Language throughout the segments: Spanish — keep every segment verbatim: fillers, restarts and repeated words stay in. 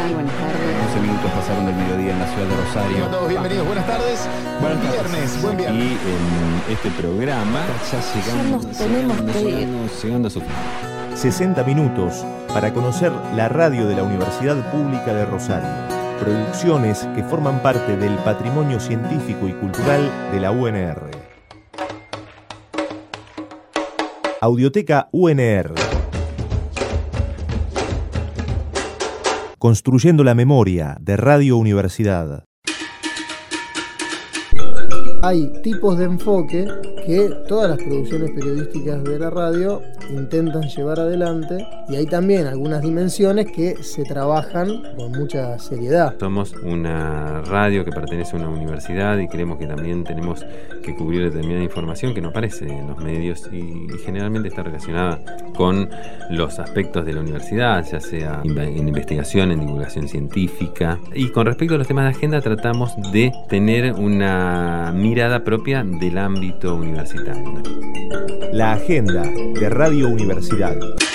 tal? Buenas tardes. once minutos pasaron del mediodía en la ciudad de Rosario. Hola a todos, bienvenidos, buenas tardes. Buen viernes, buen viernes. Y en este programa ya llegamos, Ya nos tenemos llegando, que ir. llegando, llegando a su fin. sesenta minutos para conocer la radio de la Universidad Pública de Rosario. Producciones que forman parte del patrimonio científico y cultural de la U N R. Audioteca U N R. Construyendo la memoria de Radio Universidad. Hay tipos de enfoque que todas las producciones periodísticas de la radio intentan llevar adelante, y hay también algunas dimensiones que se trabajan con mucha seriedad. Somos una radio que pertenece a una universidad y creemos que también tenemos que cubrir determinada información que no aparece en los medios y generalmente está relacionada con los aspectos de la universidad, ya sea en investigación, en divulgación científica. Y con respecto a los temas de agenda, tratamos de tener una mirada propia del ámbito universitario. La agenda de Radio Universidad.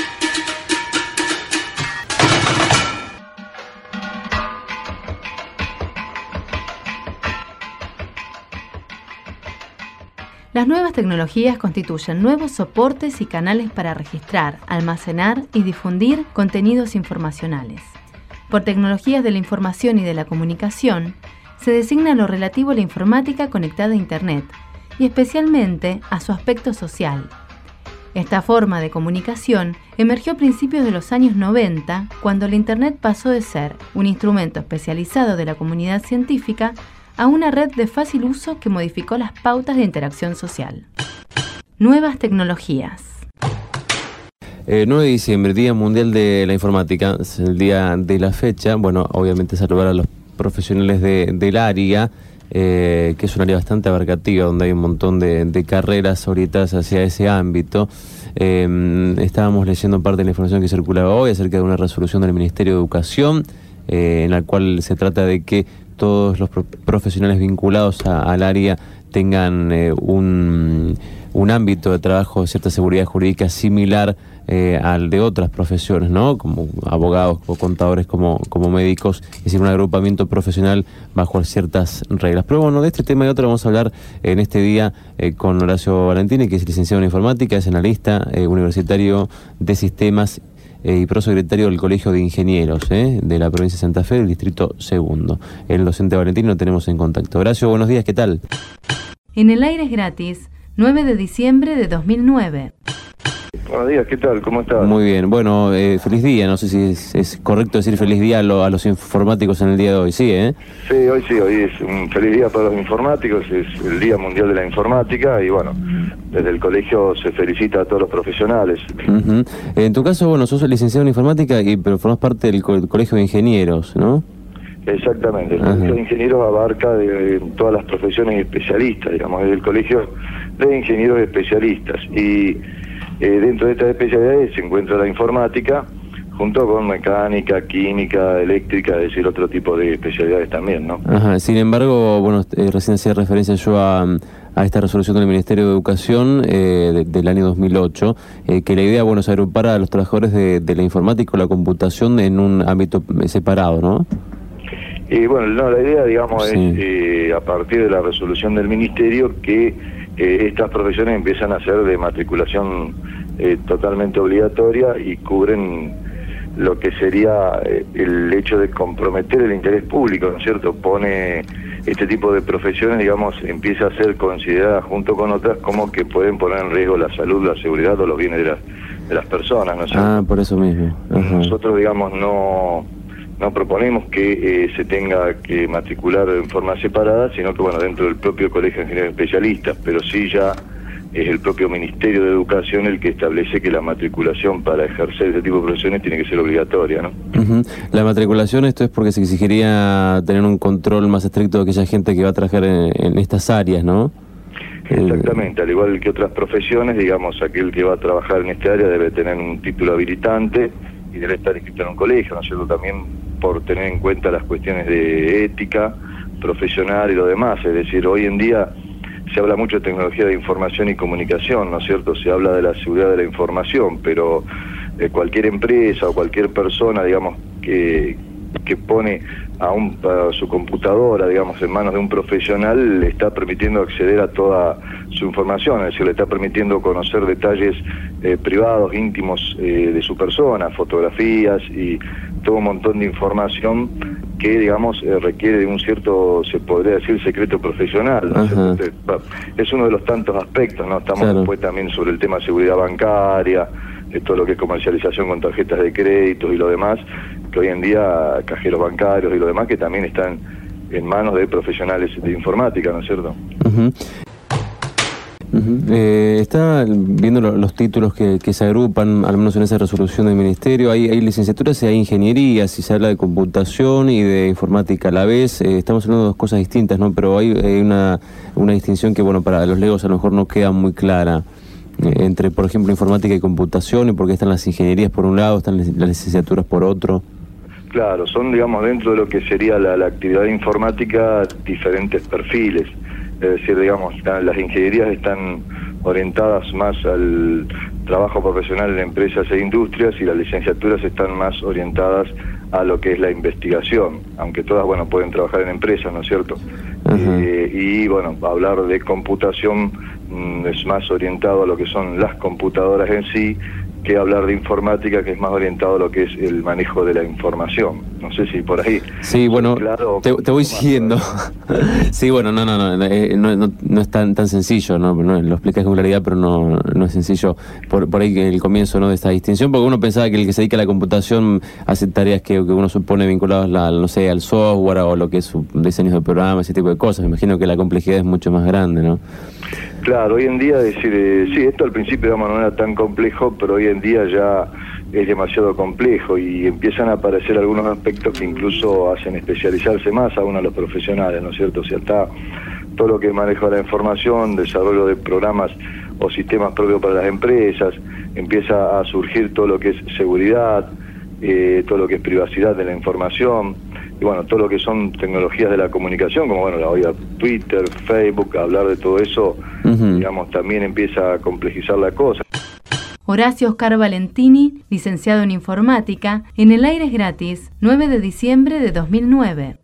Las nuevas tecnologías constituyen nuevos soportes y canales para registrar, almacenar y difundir contenidos informacionales. Por tecnologías de la información y de la comunicación, se designa lo relativo a la informática conectada a Internet, y especialmente a su aspecto social. Esta forma de comunicación emergió a principios de los años noventa, cuando la Internet pasó de ser un instrumento especializado de la comunidad científica a una red de fácil uso que modificó las pautas de interacción social. Nuevas tecnologías. Eh, nueve de diciembre, Día Mundial de la Informática, es el día de la fecha. Bueno, obviamente saludar a los profesionales de, del área, eh, que es un área bastante abarcativa, donde hay un montón de, de carreras orientadas hacia ese ámbito. Eh, estábamos leyendo parte de la información que circulaba hoy acerca de una resolución del Ministerio de Educación, eh, en la cual se trata de que todos los pro profesionales vinculados a, al área tengan eh, un, un ámbito de trabajo de cierta seguridad jurídica similar eh, al de otras profesiones, ¿no? Como abogados o contadores, como, como médicos, es decir, un agrupamiento profesional bajo ciertas reglas. Pero bueno, de este tema y otro vamos a hablar en este día eh, con Horacio Valentini, que es licenciado en informática, es analista eh, universitario de sistemas Eh, y prosecretario del Colegio de Ingenieros eh, de la provincia de Santa Fe, del distrito segundo. El docente Valentino lo tenemos en contacto. Horacio, buenos días, ¿qué tal? En el aire es gratis, nueve de diciembre de dos mil nueve. Buenos días, ¿qué tal? ¿Cómo estás? Muy bien, bueno, eh, feliz día, no sé si es, es correcto decir feliz día a, lo, a los informáticos en el día de hoy, ¿sí? ¿eh? Sí, hoy sí, hoy es un feliz día para los informáticos, es el Día Mundial de la Informática y bueno, desde el colegio se felicita a todos los profesionales. Uh-huh. En tu caso, bueno, sos licenciado en informática, y pero formás parte del co Colegio de Ingenieros, ¿no? Exactamente, el Ajá. Colegio de Ingenieros abarca de, de todas las profesiones especialistas, digamos, es el Colegio de Ingenieros Especialistas y eh, dentro de estas especialidades se encuentra la informática junto con mecánica, química, eléctrica, es decir, otro tipo de especialidades también, ¿no? Ajá. Sin embargo, bueno, eh, recién hacía referencia yo a, a esta resolución del Ministerio de Educación eh, de, del año dos mil ocho, eh, que la idea, bueno, es agrupar a los trabajadores de, de la informática o la computación en un ámbito separado, ¿no? Y bueno, no, la idea, digamos, Sí. es eh, a partir de la resolución del Ministerio que eh, estas profesiones empiezan a ser de matriculación eh, totalmente obligatoria y cubren lo que sería eh, el hecho de comprometer el interés público, ¿no es cierto? Pone este tipo de profesiones, digamos, empieza a ser considerada junto con otras como que pueden poner en riesgo la salud, la seguridad o los bienes de las, de las personas, ¿no es cierto? Ah, por eso mismo. Ajá. Nosotros, digamos, no... no proponemos que eh, se tenga que matricular en forma separada, sino que, bueno, dentro del propio Colegio de Ingenieros Especialistas, pero sí ya es el propio Ministerio de Educación el que establece que la matriculación para ejercer este tipo de profesiones tiene que ser obligatoria, ¿no? Uh-huh. La matriculación, esto es porque se exigiría tener un control más estricto de aquella gente que va a trabajar en, en estas áreas, ¿no? Exactamente, al igual que otras profesiones, digamos, aquel que va a trabajar en este área debe tener un título habilitante y debe estar inscrito en un colegio, ¿no es cierto? También por tener en cuenta las cuestiones de ética profesional y lo demás, es decir, hoy en día se habla mucho de tecnología de información y comunicación, ¿no es cierto? Se habla de la seguridad de la información, pero eh, cualquier empresa o cualquier persona, digamos, que, que pone a, un, a su computadora, digamos, en manos de un profesional, le está permitiendo acceder a toda su información, es decir, le está permitiendo conocer detalles eh, privados, íntimos eh, de su persona, fotografías y todo un montón de información que, digamos, eh, requiere de un cierto, se podría decir, secreto profesional, ¿no? Es uno de los tantos aspectos, ¿no? Estamos claro. después también sobre el tema de seguridad bancaria, de todo lo que es comercialización con tarjetas de créditos y lo demás, que hoy en día cajeros bancarios y lo demás que también están en manos de profesionales de informática, ¿no es cierto? Uh-huh. Uh-huh. Eh, está viendo lo, los títulos que, que se agrupan, al menos en esa resolución del Ministerio. Hay, hay licenciaturas y hay ingenierías, y se habla de computación y de informática a la vez. Eh, estamos hablando de dos cosas distintas, ¿no? Pero hay, hay una, una distinción que, bueno, para los legos a lo mejor no queda muy clara. Eh, entre, por ejemplo, informática y computación, y por qué están las ingenierías por un lado, están las licenciaturas por otro. Claro, son, digamos, dentro de lo que sería la, la actividad informática, diferentes perfiles. Es decir, digamos, las ingenierías están orientadas más al trabajo profesional en empresas e industrias, y las licenciaturas están más orientadas a lo que es la investigación, aunque todas, bueno, pueden trabajar en empresas, ¿no es cierto? Eh, y, bueno, hablar de computación mmm, es más orientado a lo que son las computadoras en sí, que hablar de informática, que es más orientado a lo que es el manejo de la información. No sé si por ahí... Sí, bueno, claro, te, te voy siguiendo. Sí, bueno, no, no, no, eh, no, no, no es tan tan sencillo, ¿no? No, lo explicas con claridad, pero no, no es sencillo por, por ahí el comienzo, ¿no?, de esta distinción, porque uno pensaba que el que se dedica a la computación hace tareas que, que uno supone vinculadas, la, no sé, al software o lo que es su diseño de programas, ese tipo de cosas. Me imagino que la complejidad es mucho más grande, ¿no? Claro, hoy en día decir, eh, sí, esto al principio, digamos, no era tan complejo, pero hoy en día ya es demasiado complejo y empiezan a aparecer algunos aspectos que incluso hacen especializarse más a uno de los profesionales, ¿no es cierto? O sea, está todo lo que es manejo de la información, desarrollo de programas o sistemas propios para las empresas, empieza a surgir todo lo que es seguridad, eh, todo lo que es privacidad de la información, y bueno, todo lo que son tecnologías de la comunicación, como bueno, la hoy Twitter, Facebook, hablar de todo eso, uh-huh. digamos, también empieza a complejizar la cosa. Horacio Oscar Valentini, licenciado en informática, en El Aire es Gratis, nueve de diciembre de dos mil nueve.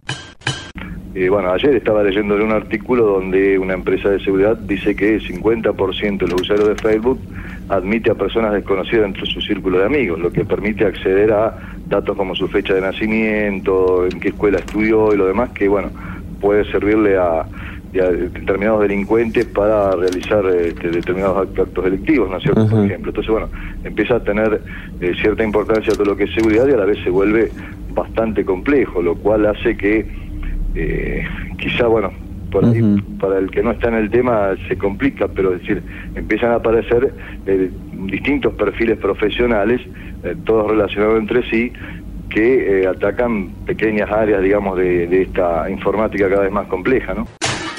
Eh, bueno, ayer estaba leyendo un artículo donde una empresa de seguridad dice que el cincuenta por ciento de los usuarios de Facebook admite a personas desconocidas dentro de su círculo de amigos, lo que permite acceder a datos como su fecha de nacimiento, en qué escuela estudió y lo demás, que bueno, puede servirle a, a determinados delincuentes para realizar este, determinados actos delictivos, ¿no es cierto? Uh-huh. Por ejemplo. Entonces, bueno, empieza a tener eh, cierta importancia todo lo que es seguridad y a la vez se vuelve bastante complejo, lo cual hace que Eh, quizá, bueno, por ahí, uh-huh. para el que no está en el tema se complica, pero es decir, empiezan a aparecer eh, distintos perfiles profesionales, eh, todos relacionados entre sí, que eh, atacan pequeñas áreas, digamos, de, de esta informática cada vez más compleja, ¿no?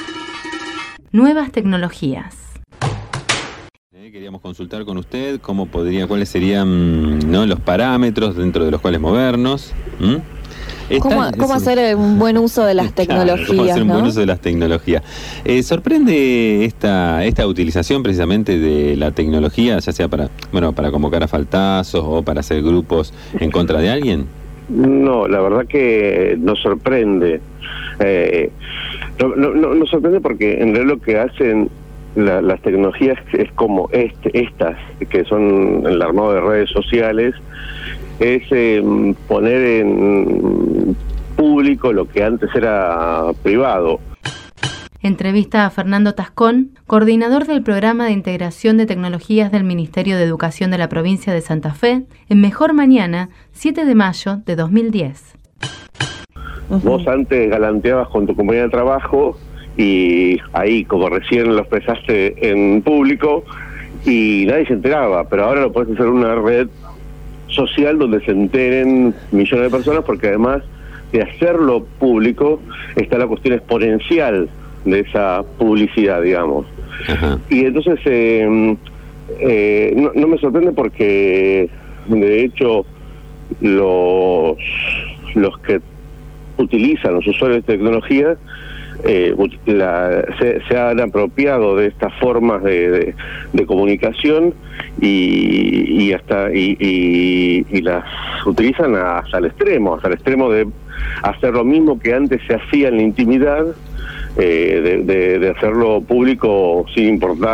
Nuevas tecnologías. Queríamos consultar con usted cómo podría, cuáles serían, ¿no?, los parámetros dentro de los cuales movernos. ¿Mm? ¿Cómo, ¿Cómo hacer un buen uso de las tecnologías? Claro, ¿cómo hacer un ¿no? buen uso de las tecnologías? Eh, ¿Sorprende esta esta utilización precisamente de la tecnología, ya sea para bueno para convocar a faltazos o para hacer grupos en contra de alguien? No, la verdad que nos sorprende. Eh, no, no, no, nos sorprende porque en realidad lo que hacen la, las tecnologías es como este, estas, que son el armado de redes sociales, es eh, poner en público lo que antes era privado. Entrevista a Fernando Tascón, coordinador del Programa de Integración de Tecnologías del Ministerio de Educación de la provincia de Santa Fe, en Mejor Mañana, siete de mayo de dos mil diez. Uh-huh. Vos antes galanteabas con tu compañía de trabajo y ahí, como recién lo expresaste en público, y nadie se enteraba, pero ahora lo podés hacer en una red social donde se enteren millones de personas, porque además de hacerlo público está la cuestión exponencial de esa publicidad, digamos. Ajá. Y entonces eh, eh, no, no me sorprende porque de hecho los los que utilizan, los usuarios de tecnología, eh, la, se, se han apropiado de estas formas de, de, de comunicación y, y hasta y, y, y las utilizan hasta el extremo, hasta el extremo de hacer lo mismo que antes se hacía en la intimidad, eh, de, de, de hacerlo público sin importar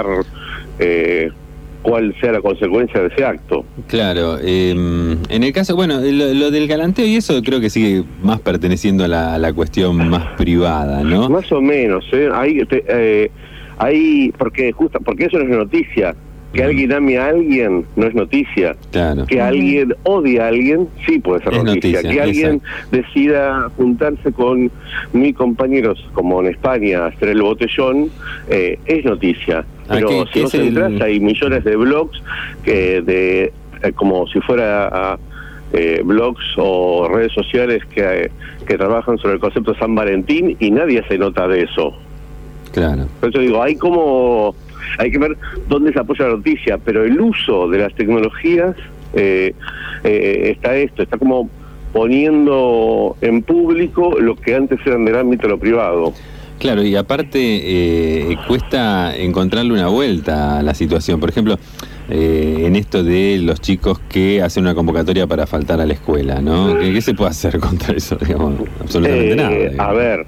eh, cuál sea la consecuencia de ese acto. Claro, eh, en el caso, bueno, lo, lo del galanteo y eso creo que sigue más perteneciendo a la, a la cuestión más privada, ¿no? Más o menos, ¿eh? Hay, eh, hay porque justo, porque eso no es noticia. Que uh-huh. alguien ame a alguien no es noticia. Claro. Que uh-huh. alguien odie a alguien sí puede ser noticia. noticia. Que alguien exacto. decida juntarse con mis compañeros, como en España, hacer el botellón, eh, es noticia. Pero ¿qué, si qué vos entras, el... hay millones de blogs que de eh, como si fuera a, eh, blogs o redes sociales que, que trabajan sobre el concepto de San Valentín y nadie se nota de eso. Claro. Por eso digo, hay como... Hay que ver dónde se apoya la noticia, pero el uso de las tecnologías eh, eh, está esto, está como poniendo en público lo que antes eran del ámbito de lo privado. Claro, y aparte eh, cuesta encontrarle una vuelta a la situación. Por ejemplo, eh, en esto de los chicos que hacen una convocatoria para faltar a la escuela, ¿no? ¿Qué, qué se puede hacer contra eso? Digamos, absolutamente eh, nada. Digamos. A ver,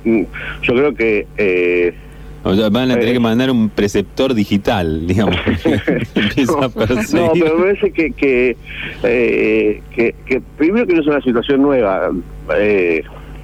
yo creo que... Eh, O sea, van a tener que mandar un preceptor digital, digamos. Empieza a perseguir. No, pero me parece que que, eh, que que primero que no es una situación nueva. Eh,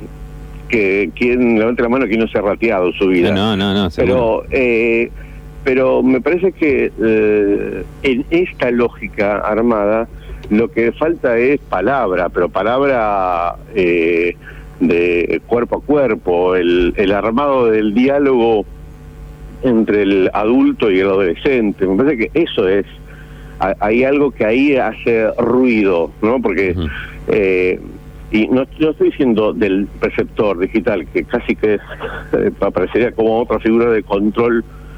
que quien levante la mano que no se ha rateado en su vida. No, no, no. Pero eh, pero me parece que eh, en esta lógica armada lo que falta es palabra, pero palabra eh, de cuerpo a cuerpo, el, el armado del diálogo entre el adulto y el adolescente. Me parece que eso es, hay algo que ahí hace ruido, ¿no? Porque, uh-huh. eh, y no, no estoy diciendo del preceptor digital, que casi que es, eh, aparecería como otra figura de control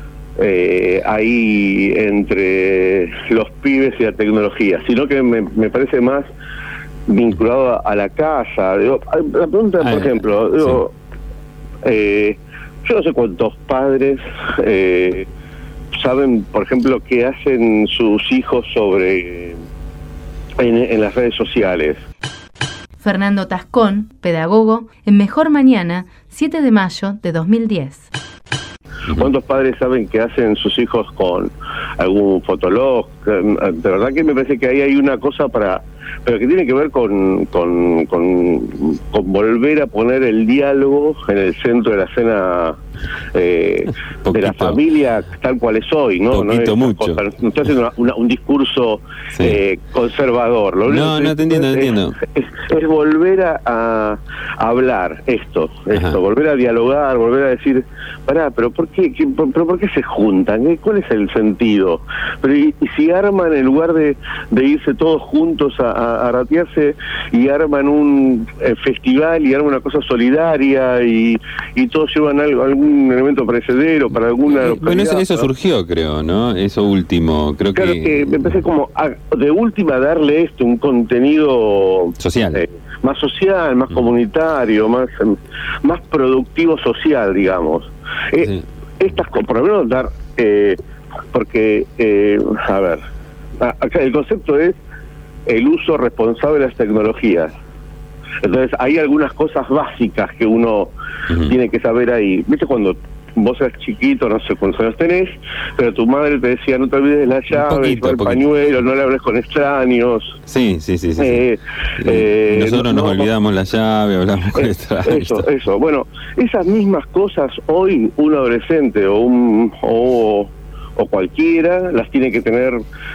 eh, ahí entre los pibes y la tecnología, sino que me, me parece más vinculado a, a la casa. Digo, la pregunta, por ah, ejemplo, digo, sí. eh, yo no sé cuántos padres eh, saben, por ejemplo, qué hacen sus hijos sobre en, en las redes sociales. Fernando Tascón, pedagogo, en Mejor Mañana, siete de mayo de dos mil diez. ¿Cuántos padres saben qué hacen sus hijos con algún fotolog? De verdad que me parece que ahí hay una cosa para... pero que tiene que ver con, con, con, con volver a poner el diálogo en el centro de la escena eh, de la familia tal cual es hoy, ¿no? Poquito, no, mucho. Cosa, no estoy haciendo una, una, un discurso sí. eh, conservador. Lo no, no te entiendo, es, te entiendo. Es, es, es volver a, a hablar esto, esto, Ajá. volver a dialogar, volver a decir, pará, pero ¿por qué, qué, por, pero ¿por qué se juntan? ¿Cuál es el sentido? Pero y, y si arman, en lugar de, de irse todos juntos a, a, a ratearse, y arman un eh, festival y arman una cosa solidaria y, y todos llevan algo, algún elemento precedero para alguna localidad. Bueno, eso, eso surgió, creo, ¿no? Eso último, creo claro que... que me parece como a, de última darle esto un contenido social, eh, más social, más mm. comunitario, más más productivo social, digamos. Eh, sí. Estas, por lo menos dar, eh, porque, eh, a ver, acá el concepto es el uso responsable de las tecnologías. Entonces hay algunas cosas básicas que uno uh-huh. tiene que saber ahí. ¿Viste cuando vos eras chiquito, no sé cuántos años tenés, pero tu madre te decía no te olvides de la llave, poquito, el pañuelo, no le hables con extraños? Sí, sí, sí. sí, eh, sí. Eh, Nosotros no, nos no, olvidamos la llave, hablamos con extraños. Eso, eso. Bueno, esas mismas cosas hoy un adolescente o un... O, o cualquiera las tiene que tener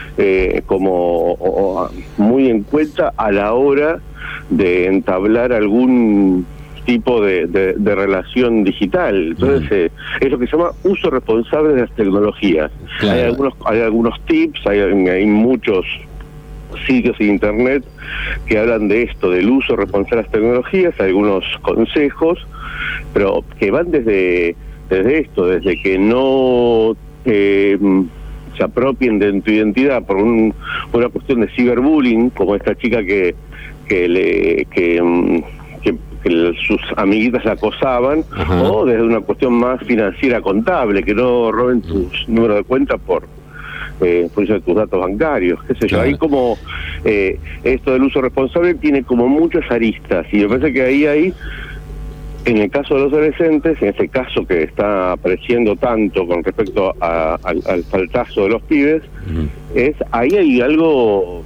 eh, como o, o, muy en cuenta a la hora de entablar algún tipo de, de, de relación digital. Entonces mm. eh, es lo que se llama uso responsable de las tecnologías. Claro. Hay algunos hay algunos tips, hay, hay muchos sitios en internet que hablan de esto, del uso responsable de las tecnologías, hay algunos consejos, pero que van desde desde esto, desde que no Eh, se apropien de tu identidad por un, una cuestión de ciberbullying, como esta chica que que le que, que, que sus amiguitas la acosaban, Ajá. o desde una cuestión más financiera contable, que no roben tus números de cuenta por eh, en función de tus datos bancarios, qué sé yo. Claro. Ahí como eh, esto del uso responsable tiene como muchas aristas, y me parece que ahí hay, en el caso de los adolescentes, en este caso que está apareciendo tanto con respecto a, al, al faltazo de los pibes, uh-huh. es ahí hay algo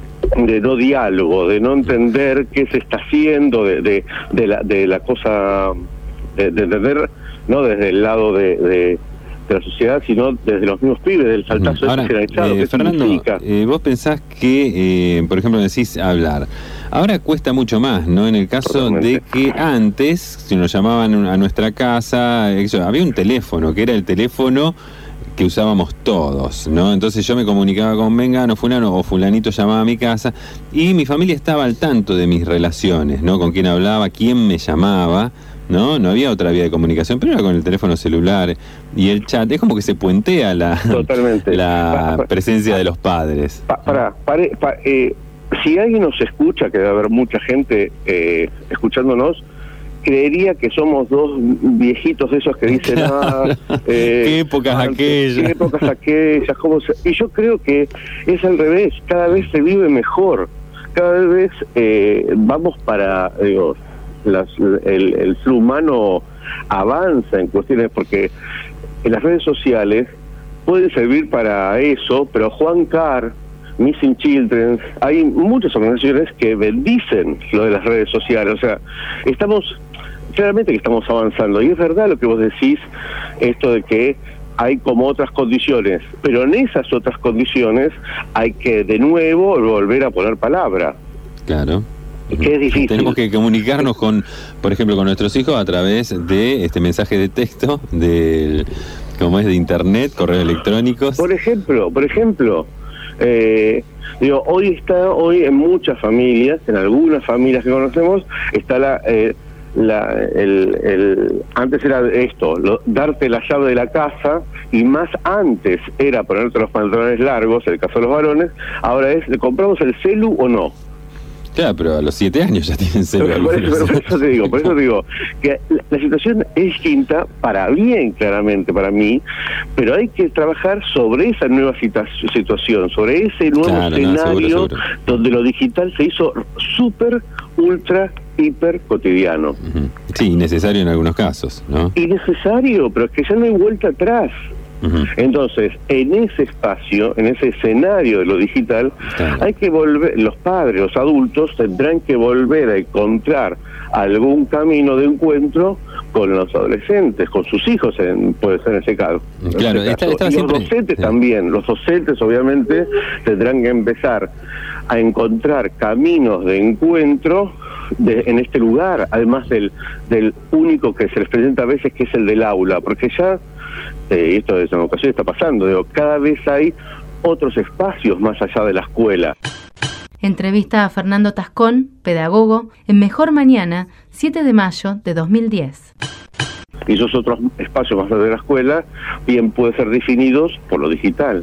de no diálogo, de no entender qué se está haciendo, de, de, de, la, de la cosa, de, de entender, no desde el lado de, de, de la sociedad, sino desde los mismos pibes, del saltazo Ahora, generalizado. eh, Fernando, eh, vos pensás que, eh, por ejemplo, decís hablar. Ahora cuesta mucho más, ¿no? En el caso Totalmente. de que antes, si nos llamaban a nuestra casa, eso, había un teléfono, que era el teléfono que usábamos todos, ¿no? Entonces yo me comunicaba con Mengano, fulano o fulanito llamaba a mi casa y mi familia estaba al tanto de mis relaciones, ¿no? Con quién hablaba, quién me llamaba, ¿no? No había otra vía de comunicación, pero era con el teléfono celular y el chat. Es como que se puentea la, Totalmente. la pa, pa, presencia pa, de los padres. Pa, para, para, pa, eh, si alguien nos escucha, que debe haber mucha gente eh, escuchándonos, creería que somos dos viejitos esos que dicen, claro. ah, eh, qué épocas antes, aquellas. Qué épocas aquellas, cómo se... Y yo creo que es al revés, cada vez se vive mejor, cada vez eh, vamos para, digo, las, el, el ser humano avanza en cuestiones, porque en las redes sociales pueden servir para eso, pero Juan Carr, Missing Children, hay muchas organizaciones que bendicen lo de las redes sociales, o sea, estamos, claramente que estamos avanzando, y es verdad lo que vos decís, esto de que hay como otras condiciones, pero en esas otras condiciones hay que de nuevo volver a poner palabra. Claro. Que es difícil. Tenemos que comunicarnos con, por ejemplo, con nuestros hijos a través de este mensaje de texto, del, como es de internet, correos electrónicos. Por ejemplo, por ejemplo, eh, digo, hoy está, hoy en muchas familias, en algunas familias que conocemos, está la, eh, la el, el, antes era esto, lo, darte la llave de la casa, y más antes era ponerte los pantalones largos, en el caso de los varones, ahora es, ¿le compramos el celu o no? Claro, pero a los siete años ya tienen celular. Por, por, por eso te digo, por eso te digo que la, la situación es distinta para bien, claramente, para mí, pero hay que trabajar sobre esa nueva situa situación, sobre ese nuevo claro, escenario no, seguro, seguro. donde lo digital se hizo súper, ultra, hiper cotidiano. Uh-huh. Sí, necesario en algunos casos, ¿no? Innecesario, pero es que ya no hay vuelta atrás. Uh-huh. Entonces, en ese espacio, en ese escenario de lo digital, claro. hay que volver, los padres, los adultos tendrán que volver a encontrar algún camino de encuentro con los adolescentes, con sus hijos, en, puede ser en ese caso. Claro, ese está, caso. está Y siempre... los docentes sí. también, los docentes obviamente tendrán que empezar a encontrar caminos de encuentro de, en este lugar, además del, del único que se les presenta a veces, que es el del aula, porque ya Eh, esto de esa ocasión está pasando, digo, cada vez hay otros espacios más allá de la escuela. Entrevista a Fernando Tascón, pedagogo, en Mejor Mañana, siete de mayo de dos mil diez. Y esos otros espacios más allá de la escuela bien pueden ser definidos por lo digital.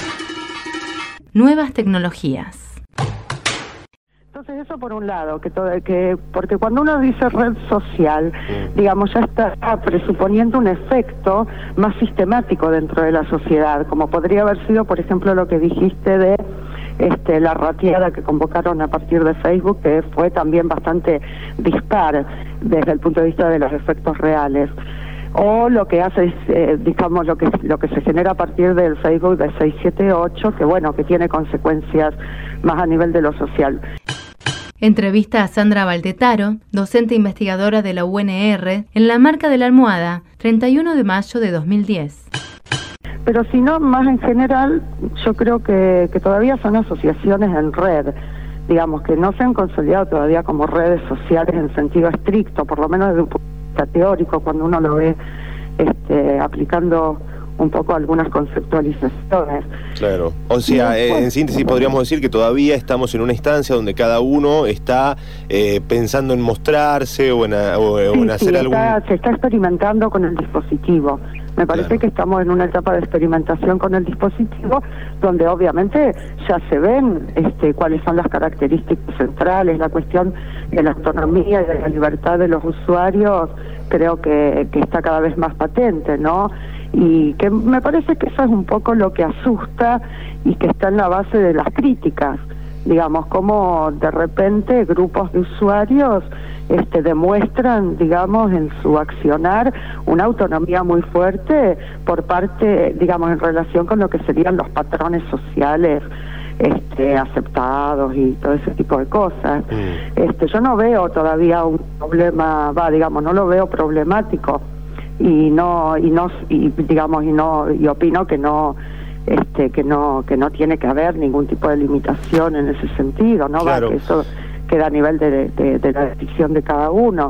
Nuevas tecnologías. Entonces eso por un lado, que todo, que porque cuando uno dice red social, digamos, ya está presuponiendo un efecto más sistemático dentro de la sociedad, como podría haber sido, por ejemplo, lo que dijiste de este, la rateada que convocaron a partir de Facebook, que fue también bastante dispar desde el punto de vista de los efectos reales. O lo que hace, eh, digamos, lo que lo que se genera a partir del Facebook de seis siete ocho, que bueno, que tiene consecuencias más a nivel de lo social. Entrevista a Sandra Valdetaro, docente investigadora de la U N R, en La Marca de la Almohada, treinta y uno de mayo de dos mil diez. Pero si no, más en general, yo creo que, que todavía son asociaciones en red, digamos, que no se han consolidado todavía como redes sociales en sentido estricto, por lo menos desde un punto de vista teórico, cuando uno lo ve este, aplicando un poco algunas conceptualizaciones. Claro, o sea, eh, en síntesis podríamos decir que todavía estamos en una instancia donde cada uno está eh, pensando en mostrarse o en, a, o, sí, o en hacer sí, algún... Está, se está experimentando con el dispositivo. Me parece claro. que estamos en una etapa de experimentación con el dispositivo, donde obviamente ya se ven este, cuáles son las características centrales, la cuestión de la autonomía y de la libertad de los usuarios, creo que, que está cada vez más patente, ¿no? y que me parece que eso es un poco lo que asusta y que está en la base de las críticas, digamos, como de repente grupos de usuarios este, demuestran, digamos, en su accionar una autonomía muy fuerte por parte, digamos, en relación con lo que serían los patrones sociales este, aceptados y todo ese tipo de cosas. Mm. Este, yo no veo todavía un problema, va, digamos, no lo veo problemático y no, y no, y digamos, y no, y opino que no, este, que no, que no tiene que haber ningún tipo de limitación en ese sentido, ¿no? Claro. Va, que eso queda a nivel de, de, de la decisión de cada uno.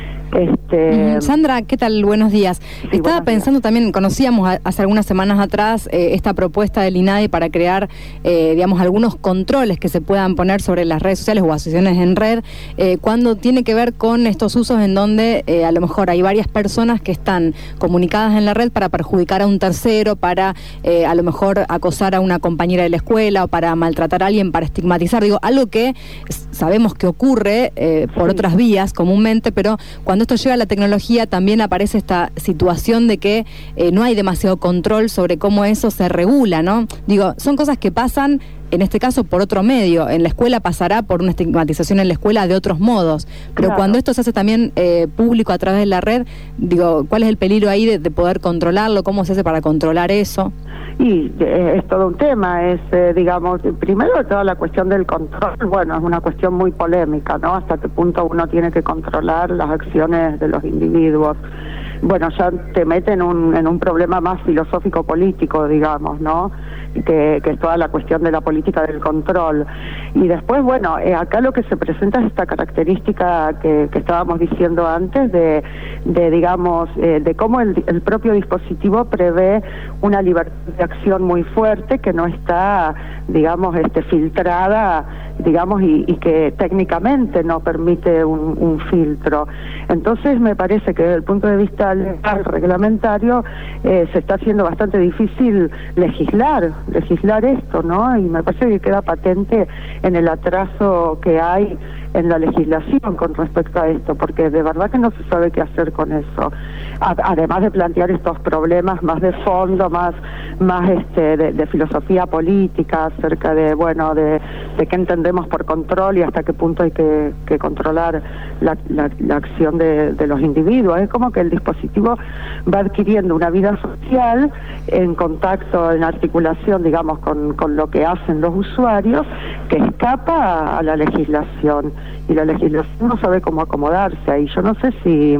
Este... Mm, Sandra, ¿qué tal? Buenos días. Sí, Estaba pensando días. también, conocíamos a, hace algunas semanas atrás eh, esta propuesta del INADI para crear, eh, digamos, algunos controles que se puedan poner sobre las redes sociales o asociaciones en red, eh, cuando tiene que ver con estos usos en donde eh, a lo mejor hay varias personas que están comunicadas en la red para perjudicar a un tercero, para eh, a lo mejor acosar a una compañera de la escuela o para maltratar a alguien, para estigmatizar, digo, algo que sabemos que ocurre eh, por sí. otras vías comúnmente, pero cuando esto llega a la tecnología también aparece esta situación de que eh, no hay demasiado control sobre cómo eso se regula, ¿no? Digo, son cosas que pasan, en este caso, por otro medio. En la escuela pasará por una estigmatización en la escuela de otros modos. Pero claro. cuando esto se hace también eh, público a través de la red, digo, ¿cuál es el peligro ahí de, de poder controlarlo? ¿Cómo se hace para controlar eso? Y eh, es todo un tema, es, eh, digamos, primero toda la cuestión del control, bueno, es una cuestión muy polémica, ¿no? Hasta qué punto uno tiene que controlar las acciones de los individuos. Bueno, ya te mete en un, en un problema más filosófico-político, digamos, ¿no? Que, que es toda la cuestión de la política del control. Y después, bueno, eh, acá lo que se presenta es esta característica que, que estábamos diciendo antes de, de digamos, eh, de cómo el, el propio dispositivo prevé una libertad de acción muy fuerte que no está, digamos, este, filtrada, digamos, y, y que técnicamente no permite un, un filtro. Entonces me parece que desde el punto de vista legal, reglamentario, eh, se está haciendo bastante difícil legislar, legislar esto, ¿no? Y me parece que queda patente en el atraso que hay en la legislación con respecto a esto, porque de verdad que no se sabe qué hacer con eso. A, además de plantear estos problemas más de fondo, más más este de, de filosofía política acerca de, bueno, de, de qué entendemos por control y hasta qué punto hay que, que controlar la, la, la acción de, de los individuos. Es como que el dispositivo va adquiriendo una vida social en contacto, en articulación, digamos, con, con lo que hacen los usuarios, que escapa a la legislación. Y la legislación no sabe cómo acomodarse ahí. Yo no sé si,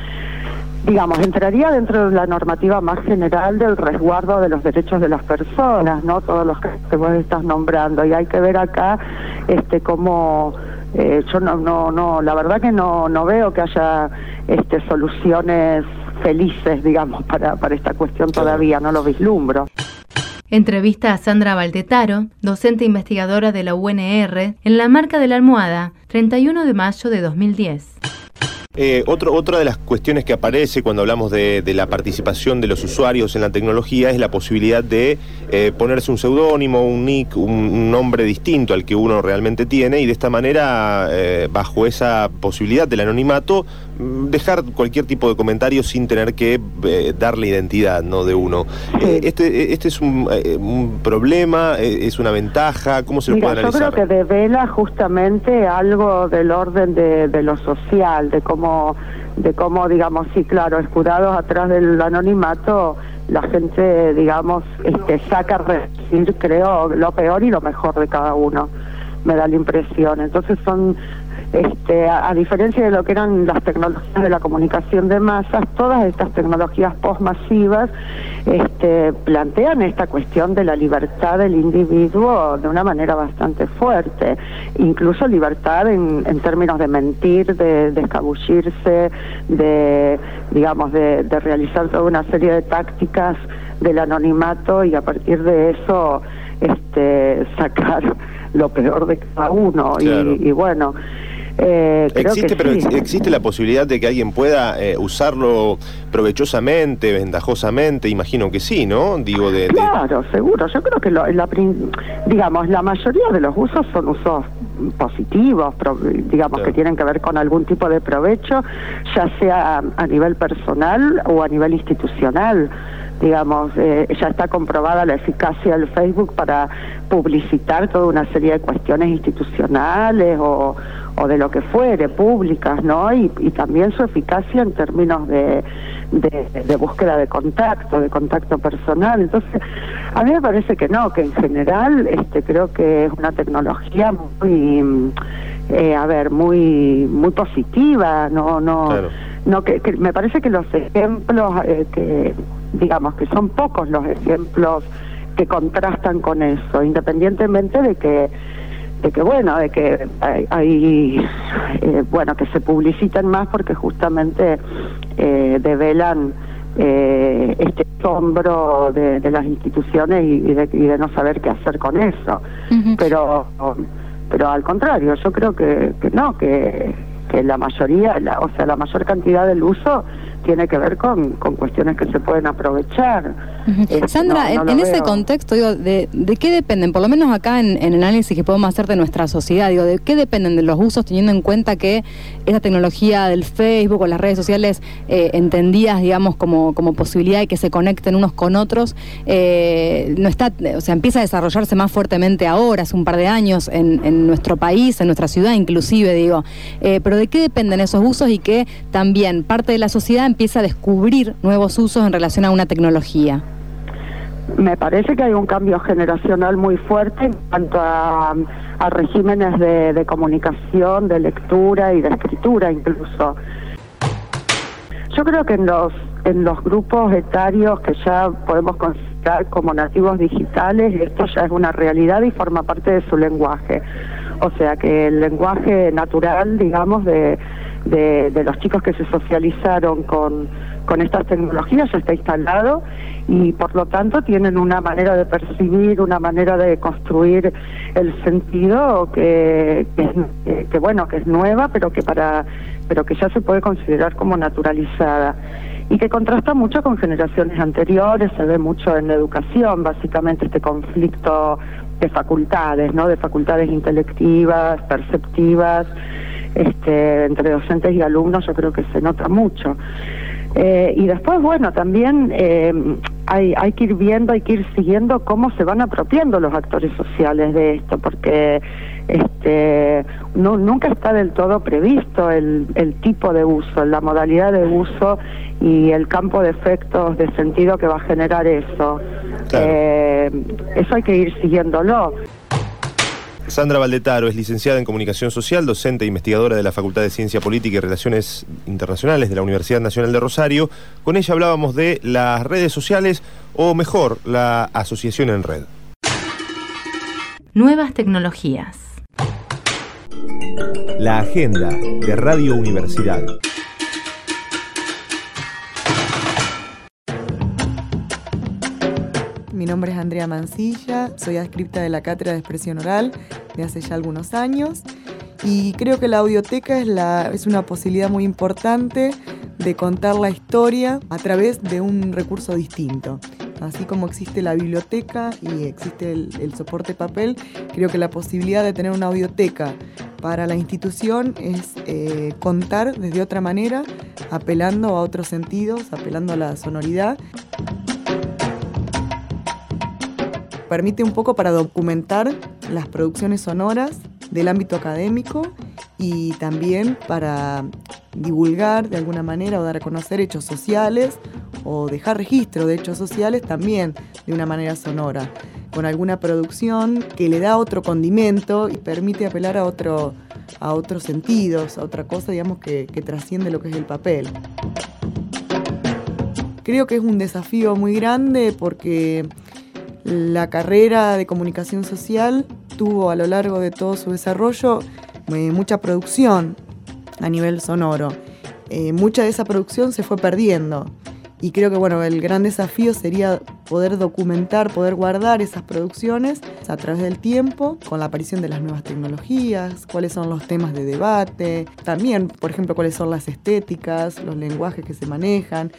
digamos, entraría dentro de la normativa más general del resguardo de los derechos de las personas, ¿no? Todos los que vos estás nombrando. Y hay que ver acá este cómo... Eh, yo no, no, no, la verdad que no, no veo que haya este, soluciones felices, digamos, para, para esta cuestión todavía, no lo vislumbro. Entrevista a Sandra Valdetaro, docente investigadora de la U N R, en La Marca de la Almohada, treinta y uno de mayo de dos mil diez. Eh, otro, otra de las cuestiones que aparece cuando hablamos de, de la participación de los usuarios en la tecnología es la posibilidad de eh, ponerse un seudónimo, un nick, un, un nombre distinto al que uno realmente tiene y de esta manera, eh, bajo esa posibilidad del anonimato, dejar cualquier tipo de comentario sin tener que eh, dar la identidad, ¿no?, de uno. Eh, este, este es un, eh, un problema, eh, es una ventaja, ¿cómo se lo Mira, puede analizar? yo creo que devela justamente algo del orden de, de lo social, de cómo, de cómo, digamos, sí, claro, escudados atrás del anonimato, la gente, digamos, este, saca a decir, creo, lo peor y lo mejor de cada uno, me da la impresión. Entonces son... Este, a, a diferencia de lo que eran las tecnologías de la comunicación de masas, todas estas tecnologías postmasivas este, plantean esta cuestión de la libertad del individuo de una manera bastante fuerte, incluso libertad en, en términos de mentir, de, de escabullirse, de, digamos, de, de realizar toda una serie de tácticas del anonimato y a partir de eso este, sacar lo peor de cada uno. Claro. y, y bueno... Eh, creo existe, que pero sí. existe la posibilidad de que alguien pueda eh, usarlo provechosamente, ventajosamente, imagino que sí, ¿no? Digo de, de... Claro, seguro. Yo creo que lo, la, digamos, la mayoría de los usos son usos positivos, pro, digamos, claro, que tienen que ver con algún tipo de provecho, ya sea a, a nivel personal o a nivel institucional. digamos, eh, ya está comprobada la eficacia del Facebook para publicitar toda una serie de cuestiones institucionales o, o de lo que fuere, públicas, ¿no? Y, y también su eficacia en términos de, de, de búsqueda de contacto, de contacto personal. Entonces, a mí me parece que no, que en general este, creo que es una tecnología muy, eh, a ver, muy, muy positiva, no, no, claro. no que, que me parece que los ejemplos eh, que digamos que son pocos los ejemplos que contrastan con eso, independientemente de que de que bueno, de que hay, hay eh, bueno, que se publiciten más porque justamente eh, develan eh, este asombro de, de las instituciones y, y, de, y de no saber qué hacer con eso. Uh-huh. Pero pero al contrario, yo creo que, que no, que, que la mayoría, la, o sea, la mayor cantidad del uso tiene que ver con, con cuestiones que se pueden aprovechar. Uh-huh. Este, Sandra, no, no en, en ese contexto, digo, de, ¿de qué dependen? Por lo menos acá en, en el análisis que podemos hacer de nuestra sociedad, digo, ¿de qué dependen de los usos teniendo en cuenta que esa tecnología del Facebook o las redes sociales eh, entendidas, digamos, como, como posibilidad de que se conecten unos con otros, eh, no está, o sea, empieza a desarrollarse más fuertemente ahora, hace un par de años, en, en nuestro país, en nuestra ciudad inclusive, digo, eh, pero ¿de qué dependen esos usos y que también parte de la sociedad empieza a descubrir nuevos usos en relación a una tecnología? Me parece que hay un cambio generacional muy fuerte en cuanto a, a regímenes de, de comunicación, de lectura y de escritura incluso. Yo creo que en los en los grupos etarios que ya podemos considerar como nativos digitales, esto ya es una realidad y forma parte de su lenguaje. O sea que el lenguaje natural, digamos, de, de, de los chicos que se socializaron con, con estas tecnologías ya está instalado y por lo tanto tienen una manera de percibir, una manera de construir el sentido que, que, que, que bueno, que es nueva, pero que para pero que ya se puede considerar como naturalizada y que contrasta mucho con generaciones anteriores. Se ve mucho en la educación, básicamente, este conflicto de facultades, ¿no? De facultades intelectivas, perceptivas, este, entre docentes y alumnos, yo creo que se nota mucho. Eh, y después, bueno, también eh, hay, hay que ir viendo, hay que ir siguiendo cómo se van apropiando los actores sociales de esto, porque este no, nunca está del todo previsto el, el tipo de uso, la modalidad de uso y el campo de efectos de sentido que va a generar eso. Claro. Eh, eso hay que ir siguiéndolo. Sandra Valdetaro es licenciada en Comunicación Social, docente e investigadora de la Facultad de Ciencia Política y Relaciones Internacionales de la Universidad Nacional de Rosario. Con ella hablábamos de las redes sociales, o mejor, la asociación en red. Nuevas tecnologías. La agenda de Radio Universidad. Mi nombre es Andrea Mancilla, soy adscripta de la Cátedra de Expresión Oral de hace ya algunos años y creo que la audioteca es, la, es una posibilidad muy importante de contar la historia a través de un recurso distinto. Así como existe la biblioteca y existe el, el soporte papel, creo que la posibilidad de tener una audioteca para la institución es eh, contar desde otra manera, apelando a otros sentidos, apelando a la sonoridad. Permite un poco para documentar las producciones sonoras del ámbito académico y también para divulgar de alguna manera o dar a conocer hechos sociales o dejar registro de hechos sociales también de una manera sonora, con alguna producción que le da otro condimento y permite apelar a otro, a otros sentidos, a otra cosa, digamos, que, que trasciende lo que es el papel. Creo que es un desafío muy grande porque la carrera de comunicación social tuvo a lo largo de todo su desarrollo eh, mucha producción a nivel sonoro. Eh, mucha de esa producción se fue perdiendo y creo que bueno, el gran desafío sería poder documentar, poder guardar esas producciones a través del tiempo con la aparición de las nuevas tecnologías, cuáles son los temas de debate, también, por ejemplo, cuáles son las estéticas, los lenguajes que se manejan.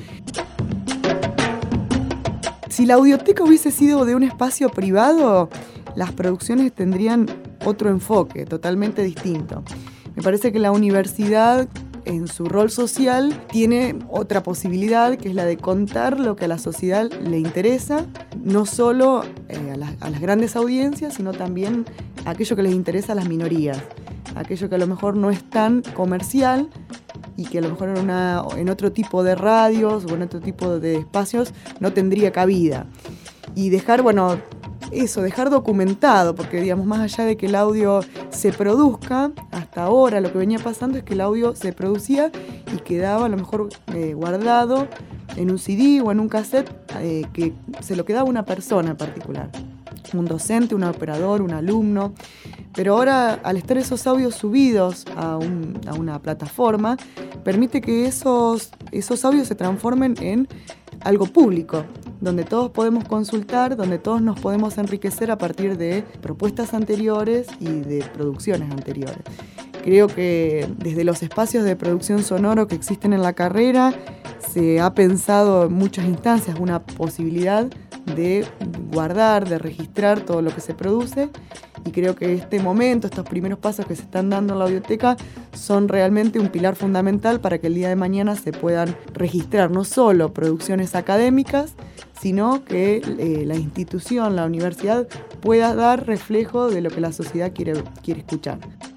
Si la audioteca hubiese sido de un espacio privado, las producciones tendrían otro enfoque, totalmente distinto. Me parece que la universidad en su rol social tiene otra posibilidad, que es la de contar lo que a la sociedad le interesa, no solo eh, a, la, a las grandes audiencias, sino también a aquello que les interesa a las minorías, aquello que a lo mejor no es tan comercial y que a lo mejor en, una, en otro tipo de radios o en otro tipo de espacios no tendría cabida. Y dejar, bueno, eso, dejar documentado, porque digamos, más allá de que el audio se produzca, hasta ahora lo que venía pasando es que el audio se producía y quedaba a lo mejor eh, guardado en un C D o en un cassette eh, que se lo quedaba una persona en particular, un docente, un operador, un alumno. Pero ahora, al estar esos audios subidos a, un, a una plataforma, permite que esos, esos audios se transformen en algo público, donde todos podemos consultar, donde todos nos podemos enriquecer a partir de propuestas anteriores y de producciones anteriores. Creo que desde los espacios de producción sonoro que existen en la carrera, se ha pensado en muchas instancias una posibilidad de guardar, de registrar todo lo que se produce, y creo que este momento, estos primeros pasos que se están dando en la audioteca son realmente un pilar fundamental para que el día de mañana se puedan registrar no solo producciones académicas, sino que eh, la institución, la universidad, pueda dar reflejo de lo que la sociedad quiere, quiere escuchar.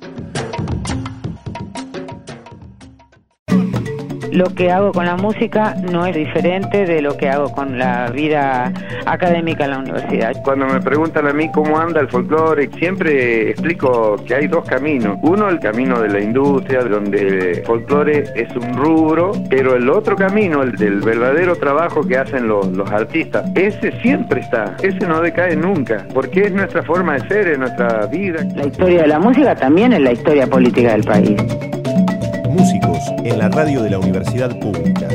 Lo que hago con la música no es diferente de lo que hago con la vida académica en la universidad. Cuando me preguntan a mí cómo anda el folclore, siempre explico que hay dos caminos. Uno, el camino de la industria, donde el folclore es un rubro, pero el otro camino, el del verdadero trabajo que hacen los, los artistas, ese siempre está, ese no decae nunca, porque es nuestra forma de ser, es nuestra vida. La historia de la música también es la historia política del país. Músicos en la radio de la Universidad Pública.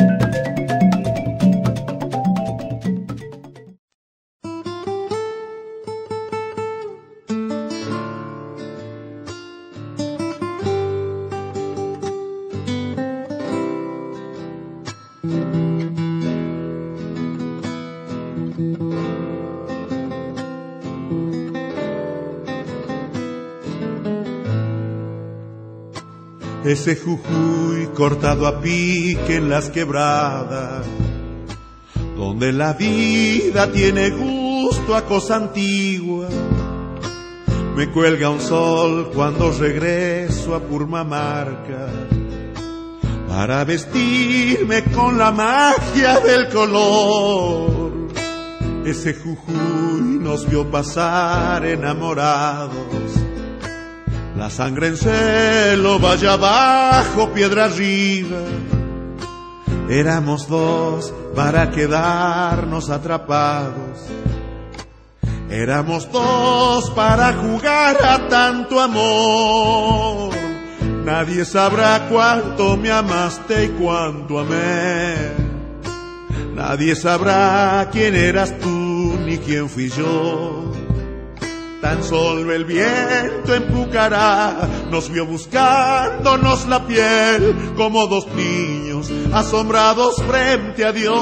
Ese Jujuy cortado a pique en las quebradas, donde la vida tiene gusto a cosa antigua. Me cuelga un sol cuando regreso a Purmamarca, para vestirme con la magia del color. Ese Jujuy nos vio pasar enamorados, la sangre en celo, vaya abajo, piedra arriba. Éramos dos para quedarnos atrapados, éramos dos para jugar a tanto amor. Nadie sabrá cuánto me amaste y cuánto amé, nadie sabrá quién eras tú ni quién fui yo. Tan solo el viento en Pucará nos vio buscándonos la piel como dos niños asombrados frente a Dios.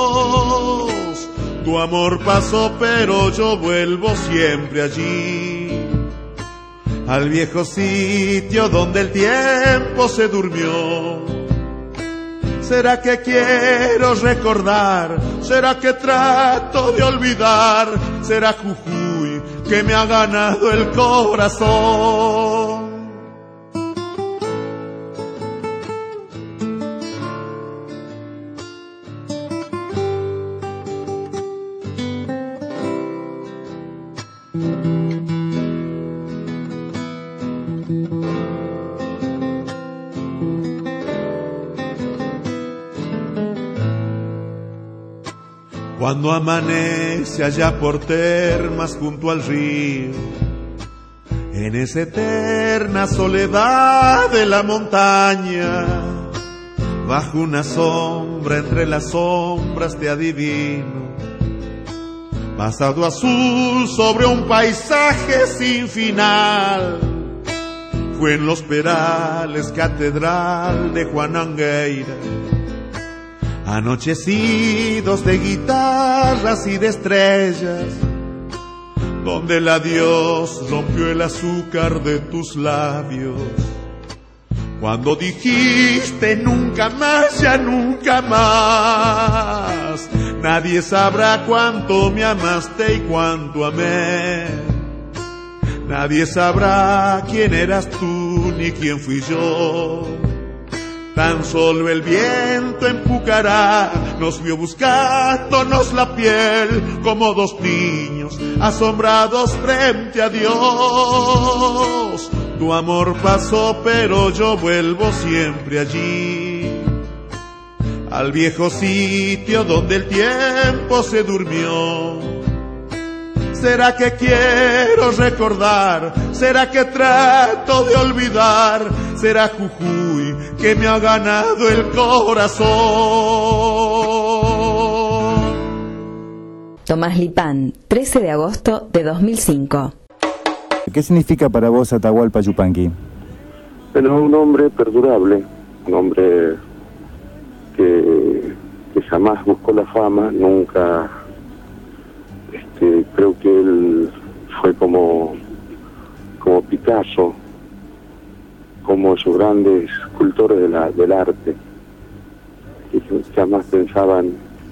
Tu amor pasó pero yo vuelvo siempre allí, al viejo sitio donde el tiempo se durmió. ¿Será que quiero recordar? ¿Será que trato de olvidar? ¿Será Jujuy que me ha ganado el corazón? Cuando amanece allá por Termas junto al río, en esa eterna soledad de la montaña, bajo una sombra entre las sombras te adivino, pasado azul sobre un paisaje sin final. Fue en los Perales, catedral de Juan Angueira, anochecidos de guitarras y de estrellas, donde el adiós rompió el azúcar de tus labios, Cuando dijiste nunca más, ya nunca más, nadie sabrá cuánto me amaste y cuánto amé. Nadie sabrá quién eras tú ni quién fui yo. Tan solo el viento en Pucará nos vio buscándonos la piel como dos niños asombrados frente a Dios. Tu amor pasó, pero yo vuelvo siempre allí, al viejo sitio donde el tiempo se durmió. ¿Será que quiero recordar? ¿Será que trato de olvidar? ¿Será Jujuy que me ha ganado el corazón? Tomás Lipán, trece de agosto de dos mil cinco. ¿Qué significa para vos Atahualpa Yupanqui? Bueno, un hombre perdurable, un hombre que, que jamás buscó la fama, nunca, este, creo que él fue como, como Picasso, como esos grandes escultores de la, del arte, que jamás pensaban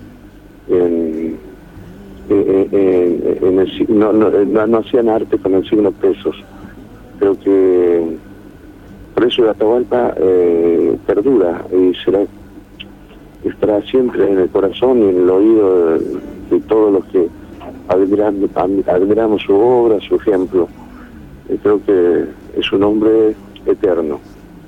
en... En, en, en el, no, no, no, no hacían arte con el signo pesos. Creo que por eso Atahualpa eh, perdura y será, estará siempre en el corazón y en el oído de, de todos los que admiran, admiramos su obra, su ejemplo. Y creo que es un hombre eterno.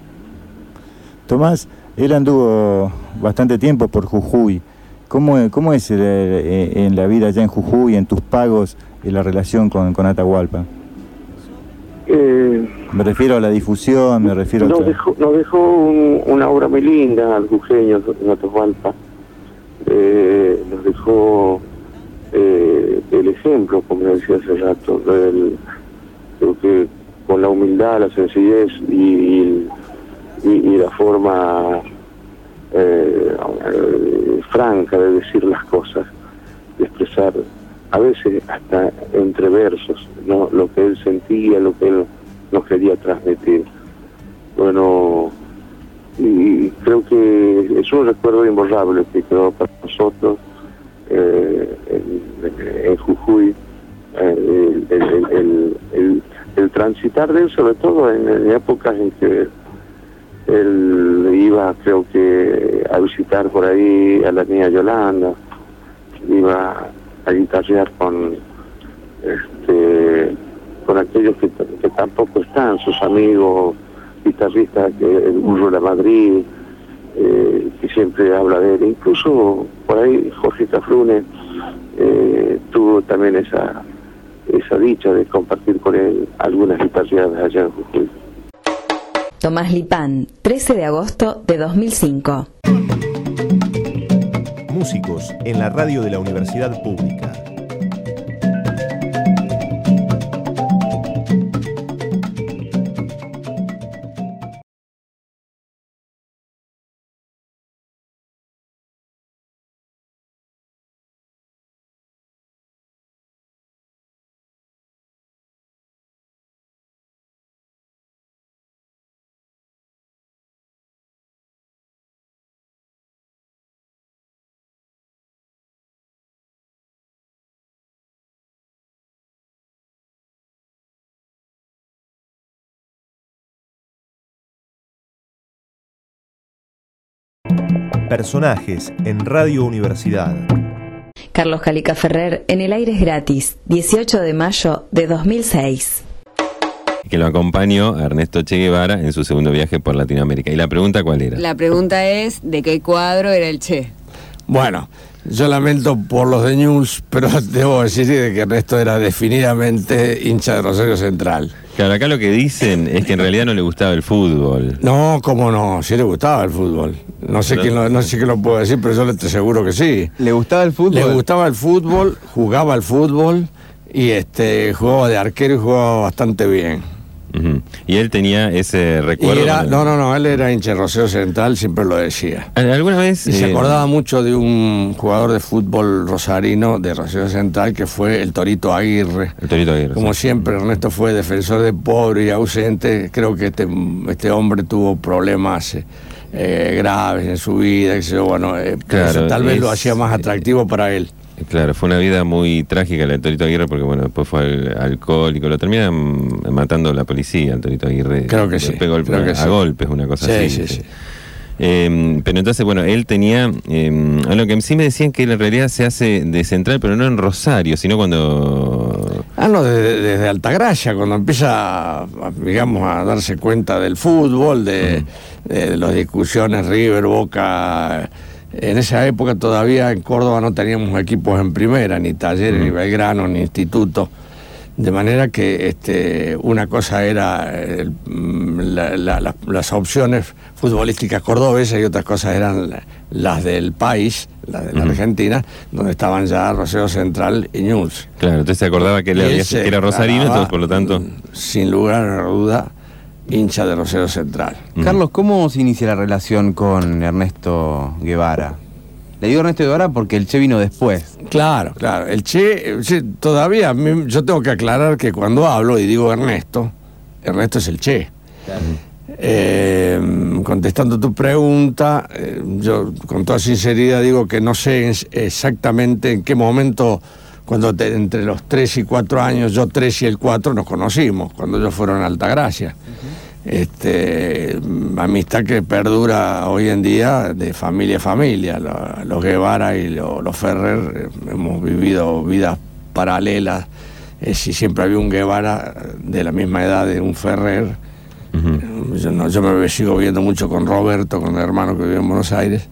Tomás, él anduvo bastante tiempo por Jujuy. ¿Cómo, cómo es eh, en la vida allá en Jujuy, en tus pagos, en la relación con, con Atahualpa? Eh, me refiero a la difusión, me refiero nos a... Dejó, nos dejó un, una obra muy linda al jujeño de Atahualpa. Eh, nos dejó eh, el ejemplo, como decía hace rato, del, creo que con la humildad, la sencillez y, y, y, y la forma... Eh, eh, franca de decir las cosas, de expresar a veces hasta entre versos, ¿no? Lo que él sentía, lo que él nos quería transmitir. Bueno, y creo que es un recuerdo imborrable que quedó para nosotros eh, en, en Jujuy, eh, el, el, el, el, el transitar de él, sobre todo en, en épocas en que él iba, creo que, a visitar por ahí a la niña Yolanda, iba a guitarrear con este con aquellos que, que tampoco están, sus amigos guitarristas, que el Burro de la Madrid, eh, que siempre habla de él. Incluso por ahí Jorge Cafrune eh, tuvo también esa esa dicha de compartir con él algunas guitarreadas allá en Jujuy. Tomás Lipán, trece de agosto de dos mil cinco. Músicos en la radio de la Universidad Pública. Personajes en Radio Universidad. Carlos Calica Ferrer, En el aire es gratis, dieciocho de mayo de dos mil seis. Que lo acompañó a Ernesto Che Guevara en su segundo viaje por Latinoamérica. ¿Y la pregunta cuál era? La pregunta es, ¿de qué cuadro era el Che? Bueno, yo lamento por los de News, pero debo decir que Ernesto era definitivamente hincha de Rosario Central. Claro, acá lo que dicen es que en realidad no le gustaba el fútbol. No, cómo no, sí le gustaba el fútbol. No sé quién lo, no sé qué lo puedo decir, pero yo le aseguro que sí. ¿Le gustaba el fútbol? Le gustaba el fútbol, jugaba al fútbol y este jugaba de arquero y jugaba bastante bien. Uh-huh. Y él tenía ese recuerdo. Y era, no, no, no, él era hincha de Rosario Central, siempre lo decía. ¿Alguna vez? Y eh, se acordaba mucho de un jugador de fútbol rosarino de Rosario Central que fue el Torito Aguirre. El Torito Aguirre. Como sí. siempre, Ernesto fue defensor de pobre y ausente. Creo que este, este hombre tuvo problemas eh, graves en su vida. Que se, bueno, eh, claro, eso tal vez es, lo hacía más atractivo para él. Claro, fue una vida muy trágica la de Torito Aguirre porque, bueno, después fue al, alcohólico. Lo terminan matando la policía, el Torito Aguirre. Creo que sí. Pegó Creo a, que a sí. golpes, una cosa sí, así. Sí, sí, sí. Eh, pero entonces, bueno, él tenía... Eh, a lo que sí me decían que él en realidad se hace de central, pero no en Rosario, sino cuando... Ah, no, desde, desde Altagracia, cuando empieza, a, digamos, a darse cuenta del fútbol, de, uh-huh. de las discusiones River, Boca... En esa época todavía en Córdoba no teníamos equipos en primera, ni Talleres, uh-huh. ni Belgrano, ni Instituto. De manera que este, una cosa era eh, la, la, la, las opciones futbolísticas cordobesas y otras cosas eran la, las del país, las de la uh-huh. Argentina, donde estaban ya Rosario Central y Newell's. Claro, entonces se acordaba que, él había, que era rosarino, entonces por lo tanto... Sin lugar a duda, hincha de Rosario Central. Uh-huh. Carlos, ¿cómo se inicia la relación con Ernesto Guevara? Le digo Ernesto Guevara porque el Che vino después. Claro, claro. El Che, el Che todavía, yo tengo que aclarar que cuando hablo y digo Ernesto, Ernesto es el Che. Claro. Eh, contestando tu pregunta, eh, yo con toda sinceridad digo que no sé exactamente en qué momento, cuando te, entre los tres y cuatro años, yo tres y el cuatro nos conocimos, cuando ellos fueron a Altagracia. Uh-huh. Este, amistad que perdura hoy en día de familia a familia. Los, los Guevara y los, los Ferrer eh, hemos vivido vidas paralelas. Eh, si siempre había un Guevara de la misma edad de un Ferrer. Uh-huh. yo, no, yo me sigo viendo mucho con Roberto, con el hermano que vive en Buenos Aires.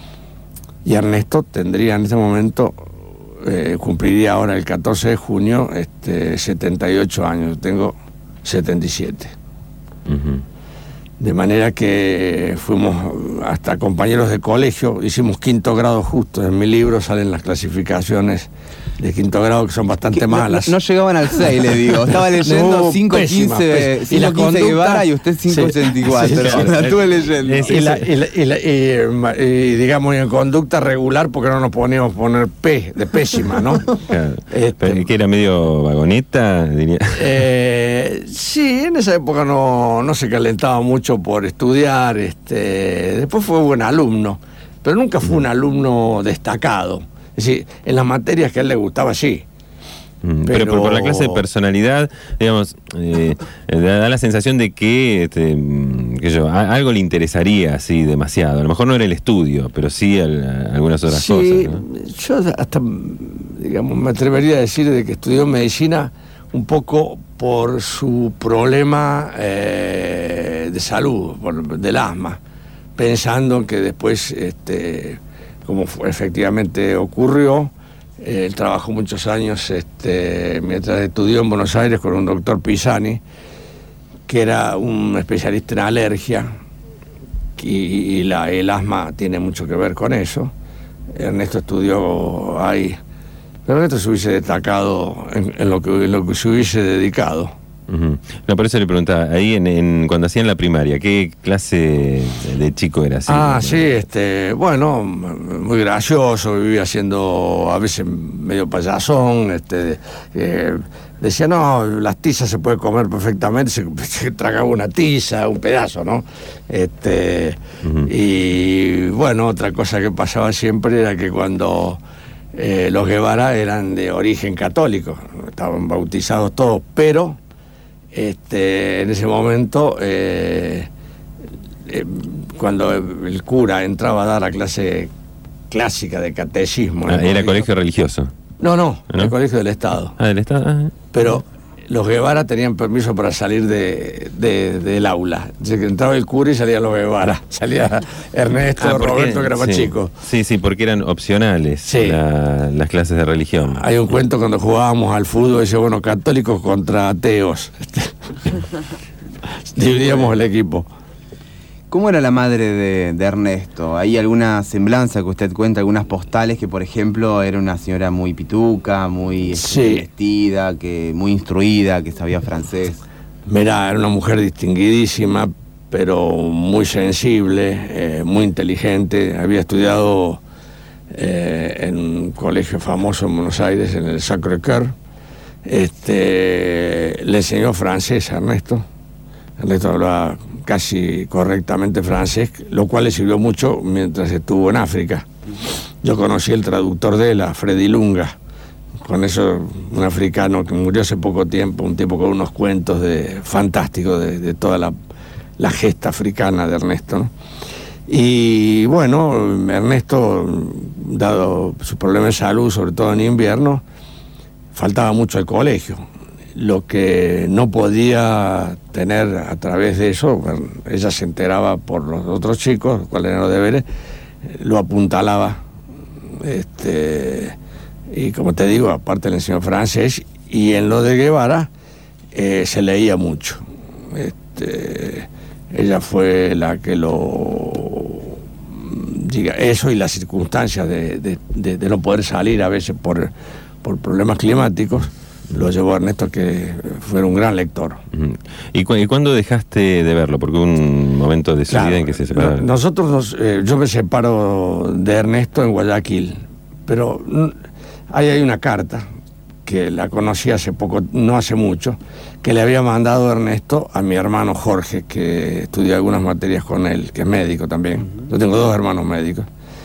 Y Ernesto tendría en este momento, eh, cumpliría ahora el catorce de junio, este, setenta y ocho años. Tengo setenta y siete. Uh-huh. De manera que fuimos hasta compañeros de colegio, hicimos quinto grado justo. En mi libro salen las clasificaciones de quinto grado que son bastante ¿Qué? malas. No, no llegaban al seis, le digo. Estaba leyendo no, cinco quince Guevara y usted cinco sesenta y cuatro. Sí, claro. La estuve leyendo. Y, la, y, la, y, la, y, y digamos en conducta regular porque no nos poníamos poner P, de pésima, ¿no? Claro. Este, ¿que era medio vagoneta? Diría. Eh, sí, en esa época no, no se calentaba mucho por estudiar. Este, después fue buen alumno, pero nunca fue un alumno destacado. Es decir, en las materias que a él le gustaba, sí. Mm, pero, pero por, por la clase de personalidad, digamos, eh, da la sensación de que, este, que yo, a, algo le interesaría así demasiado. A lo mejor no era el estudio, pero sí al, algunas otras sí, cosas, ¿no? Yo hasta, digamos, me atrevería a decir de que estudió medicina un poco por su problema eh, de salud, por, del asma, pensando que después... este como fue, efectivamente ocurrió. Eh, él trabajó muchos años este, mientras estudió en Buenos Aires con un doctor Pisani, que era un especialista en alergia, y, y la, el asma tiene mucho que ver con eso. Ernesto estudió ahí, pero Ernesto se hubiese destacado en, en, lo, que, en lo que se hubiese dedicado. Uh-huh. No, por eso le preguntaba, ahí en, en cuando hacían la primaria, ¿qué clase de chico era? Así, ah, ¿no? sí, este, bueno, muy gracioso, vivía siendo a veces medio payasón, este, eh, decía, no, las tizas se puede comer perfectamente, se, se tragaba una tiza, un pedazo, ¿no? Este, uh-huh. Y bueno, otra cosa que pasaba siempre era que cuando eh, los Guevara eran de origen católico, estaban bautizados todos, pero Este, en ese momento, eh, eh, cuando el cura entraba a dar la clase clásica de catecismo... Ah, ¿era colegio religioso? No, no, ¿No? el colegio del Estado. Ah, del Estado. Ah. Pero los Guevara tenían permiso para salir de, de, del aula. Así que entraba el cura y salían los Guevara. Salía Ernesto, ah, Roberto, que era más sí, chico. Sí, sí, porque eran opcionales sí. la, las clases de religión. Hay un cuento cuando jugábamos al fútbol, dice, bueno, católicos contra ateos. Dividíamos el equipo. ¿Cómo era la madre de, de Ernesto? ¿Hay alguna semblanza que usted cuenta, algunas postales que, por ejemplo, era una señora muy pituca, muy sí. vestida, que, muy instruida, que sabía francés? Mirá, era una mujer distinguidísima, pero muy sensible, eh, muy inteligente. Había estudiado eh, en un colegio famoso en Buenos Aires, en el Sacré-Cœur. Este, le enseñó francés a Ernesto. Ernesto hablaba casi correctamente francés, lo cual le sirvió mucho mientras estuvo en África. Yo conocí el traductor de él, a Freddy Lunga. Con eso, un africano que murió hace poco tiempo, un tipo con unos cuentos de, fantásticos de, de toda la, la gesta africana de Ernesto, ¿no? Y bueno, Ernesto, dado su problema de salud, sobre todo en invierno, faltaba mucho al colegio. Lo que no podía tener a través de eso, ella se enteraba por los otros chicos, cuáles eran los deberes, lo apuntalaba. Este... Y como te digo, aparte le enseñó francés, y en lo de Guevara eh, se leía mucho. Este, ella fue la que lo... Diga, eso y las circunstancias de, de, de, de no poder salir a veces por, por problemas climáticos, lo llevó a Ernesto a que fuera un gran lector. ¿Y, cu ¿Y cuándo dejaste de verlo? Porque hubo un momento de su vida en que se separaron. Nosotros, nos, eh, yo me separo de Ernesto en Guayaquil, pero... Ahí hay una carta, que la conocí hace poco, no hace mucho, que le había mandado Ernesto a mi hermano Jorge, que estudió algunas materias con él, que es médico también. Uh-huh. Yo tengo dos hermanos médicos.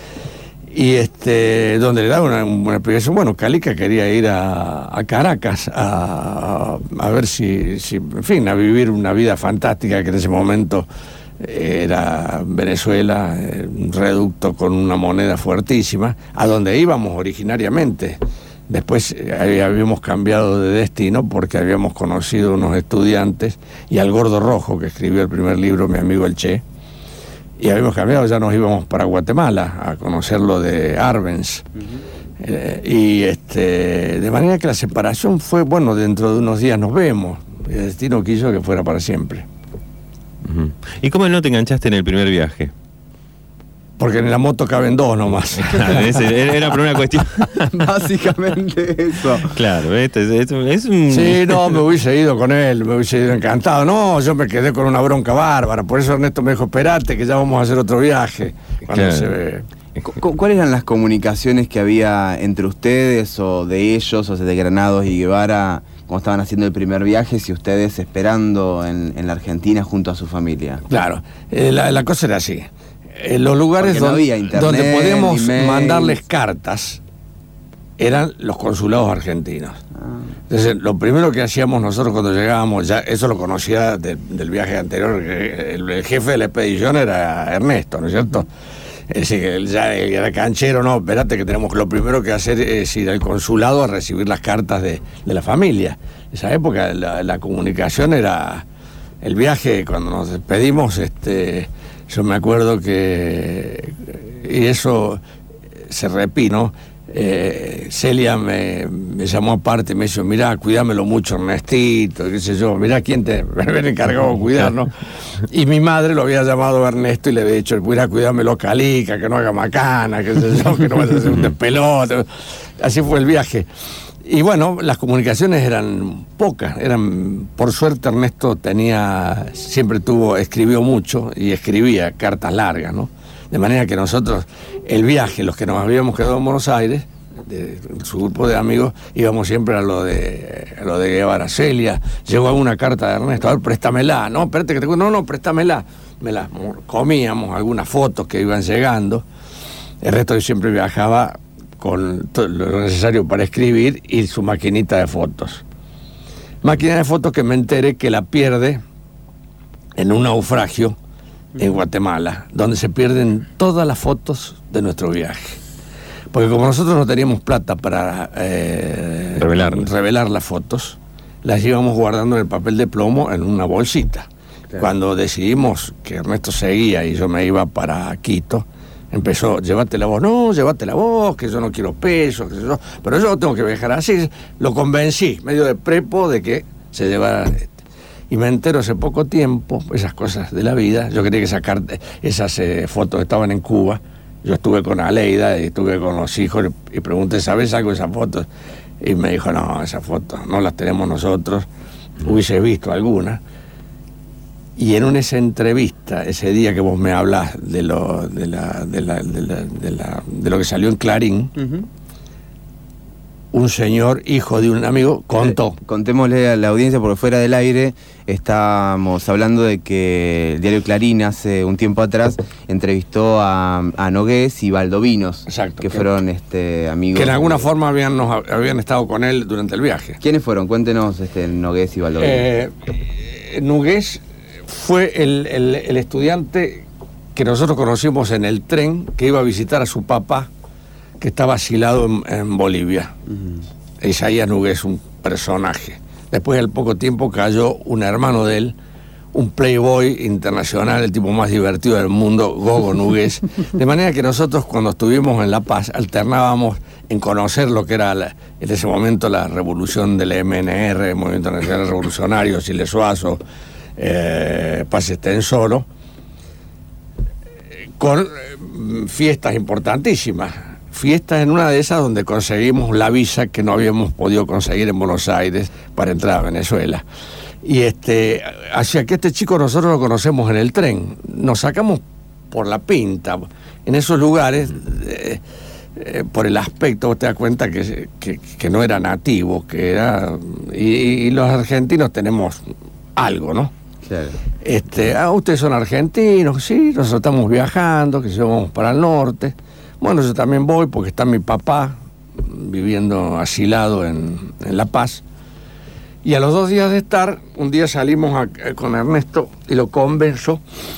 Y este, donde le daba una, una explicación. Bueno, Calica quería ir a, a Caracas a, a ver si, si, en fin, a vivir una vida fantástica que en ese momento era Venezuela, un reducto con una moneda fuertísima, a donde íbamos originariamente. Después eh, habíamos cambiado de destino porque habíamos conocido unos estudiantes y al Gordo Rojo, que escribió el primer libro, mi amigo el Che, y habíamos cambiado, ya nos íbamos para Guatemala a conocer lo de Arbenz. Uh-huh. eh, y este, de manera que la separación fue, bueno, dentro de unos días nos vemos, el destino quiso que fuera para siempre. ¿Y cómo no te enganchaste en el primer viaje? Porque en la moto caben dos nomás. Era por una cuestión. Básicamente eso. Claro, este es, es, es un... Sí, no, me hubiese ido con él, me hubiese ido encantado. No, yo me quedé con una bronca bárbara. Por eso Ernesto me dijo, esperate que ya vamos a hacer otro viaje. Cuando Claro. se ve... ¿Cu- ¿Cuáles eran las comunicaciones que había entre ustedes o de ellos, o sea, de Granados y Guevara, cuando estaban haciendo el primer viaje, si ustedes esperando en, en la Argentina junto a su familia? Claro, eh, la, la cosa era así. En los lugares Porque no donde, había internet, donde podíamos emails. mandarles cartas eran los consulados argentinos. Entonces, lo primero que hacíamos nosotros cuando llegábamos, ya eso lo conocía de- del viaje anterior, que el, el jefe de la expedición era Ernesto, ¿no es cierto? Es decir, que él ya era canchero, no, espérate que tenemos, lo primero que hacer es ir al consulado a recibir las cartas de, de la familia. En esa época la, la comunicación era el viaje, cuando nos despedimos, este, yo me acuerdo que, y eso se repino, eh, Celia me, me llamó aparte y me dijo, mirá, cuídamelo mucho, Ernestito, qué sé yo, mirá quién te me había encargado de cuidarnos. Y mi madre lo había llamado a Ernesto y le había dicho, mirá, cuídamelo Calica, que no haga macana, qué sé yo, que no vaya a hacer un despelote. Así fue el viaje. Y bueno, las comunicaciones eran pocas, eran, por suerte Ernesto tenía, siempre tuvo, escribió mucho y escribía cartas largas, ¿no? De manera que nosotros, el viaje, los que nos habíamos quedado en Buenos Aires, de, su grupo de amigos, íbamos siempre a lo de a lo de Guevara. Celia, llegó alguna carta de Ernesto, a ver, préstamela, no, espérate que te cuento, no, no, préstamela. Me la comíamos, algunas fotos que iban llegando. El resto yo siempre viajaba con todo lo necesario para escribir y su maquinita de fotos. Máquina de fotos que me enteré que la pierde en un naufragio en Guatemala, donde se pierden todas las fotos de nuestro viaje. Porque como nosotros no teníamos plata para eh, revelar. revelar las fotos, las íbamos guardando en el papel de plomo en una bolsita. Claro. Cuando decidimos que Ernesto seguía y yo me iba para Quito, empezó, llévatela vos, no, llévatela vos, que yo no quiero pesos, que yo, pero yo tengo que viajar así. Lo convencí, medio de prepo, de que se llevara. Y me entero hace poco tiempo, esas cosas de la vida. Yo quería que sacar esas eh, fotos estaban en Cuba. Yo estuve con Aleida y estuve con los hijos y, y pregunté, ¿sabes algo de esas fotos? Y me dijo, no, esas fotos no las tenemos nosotros. hubieses visto alguna. Y en una esa entrevista, ese día que vos me hablás de lo, de la, de la, de la, de la, de lo que salió en Clarín, uh-huh. un señor, hijo de un amigo, contó. Eh, contémosle a la audiencia, porque fuera del aire estábamos hablando de que el diario Clarín hace un tiempo atrás entrevistó a, a Nogués y Valdovinos, exacto, que, que fueron este, amigos. Que en alguna de... forma habían, nos, habían estado con él durante el viaje. ¿Quiénes fueron? Cuéntenos este, Nogués y Valdovinos. Eh, Nogués fue el, el, el estudiante que nosotros conocimos en el tren que iba a visitar a su papá, que estaba asilado en, en Bolivia. Uh-huh. Isaías Nogués, un personaje. Después, al poco tiempo, cayó un hermano de él, un playboy internacional, el tipo más divertido del mundo, Gogo Nogués. De manera que nosotros, cuando estuvimos en La Paz, alternábamos en conocer lo que era la, en ese momento la revolución del M N R, Movimiento Nacional Revolucionario, Siles Suazo, eh, Paz Estensoro, con eh, fiestas importantísimas. Fiestas en una de esas donde conseguimos la visa que no habíamos podido conseguir en Buenos Aires para entrar a Venezuela. Y este, hacia que este chico nosotros lo conocemos en el tren, nos sacamos por la pinta. En esos lugares, eh, eh, por el aspecto, vos te das cuenta que, que, que no era nativo, que era. Y, y los argentinos tenemos algo, ¿no? Claro. Este, ah, ustedes son argentinos, sí, nosotros estamos viajando, que se vamos para el norte. Bueno, yo también voy porque está mi papá viviendo asilado en, en La Paz. Y a los dos días de estar, un día salimos a, con Ernesto y lo convenzo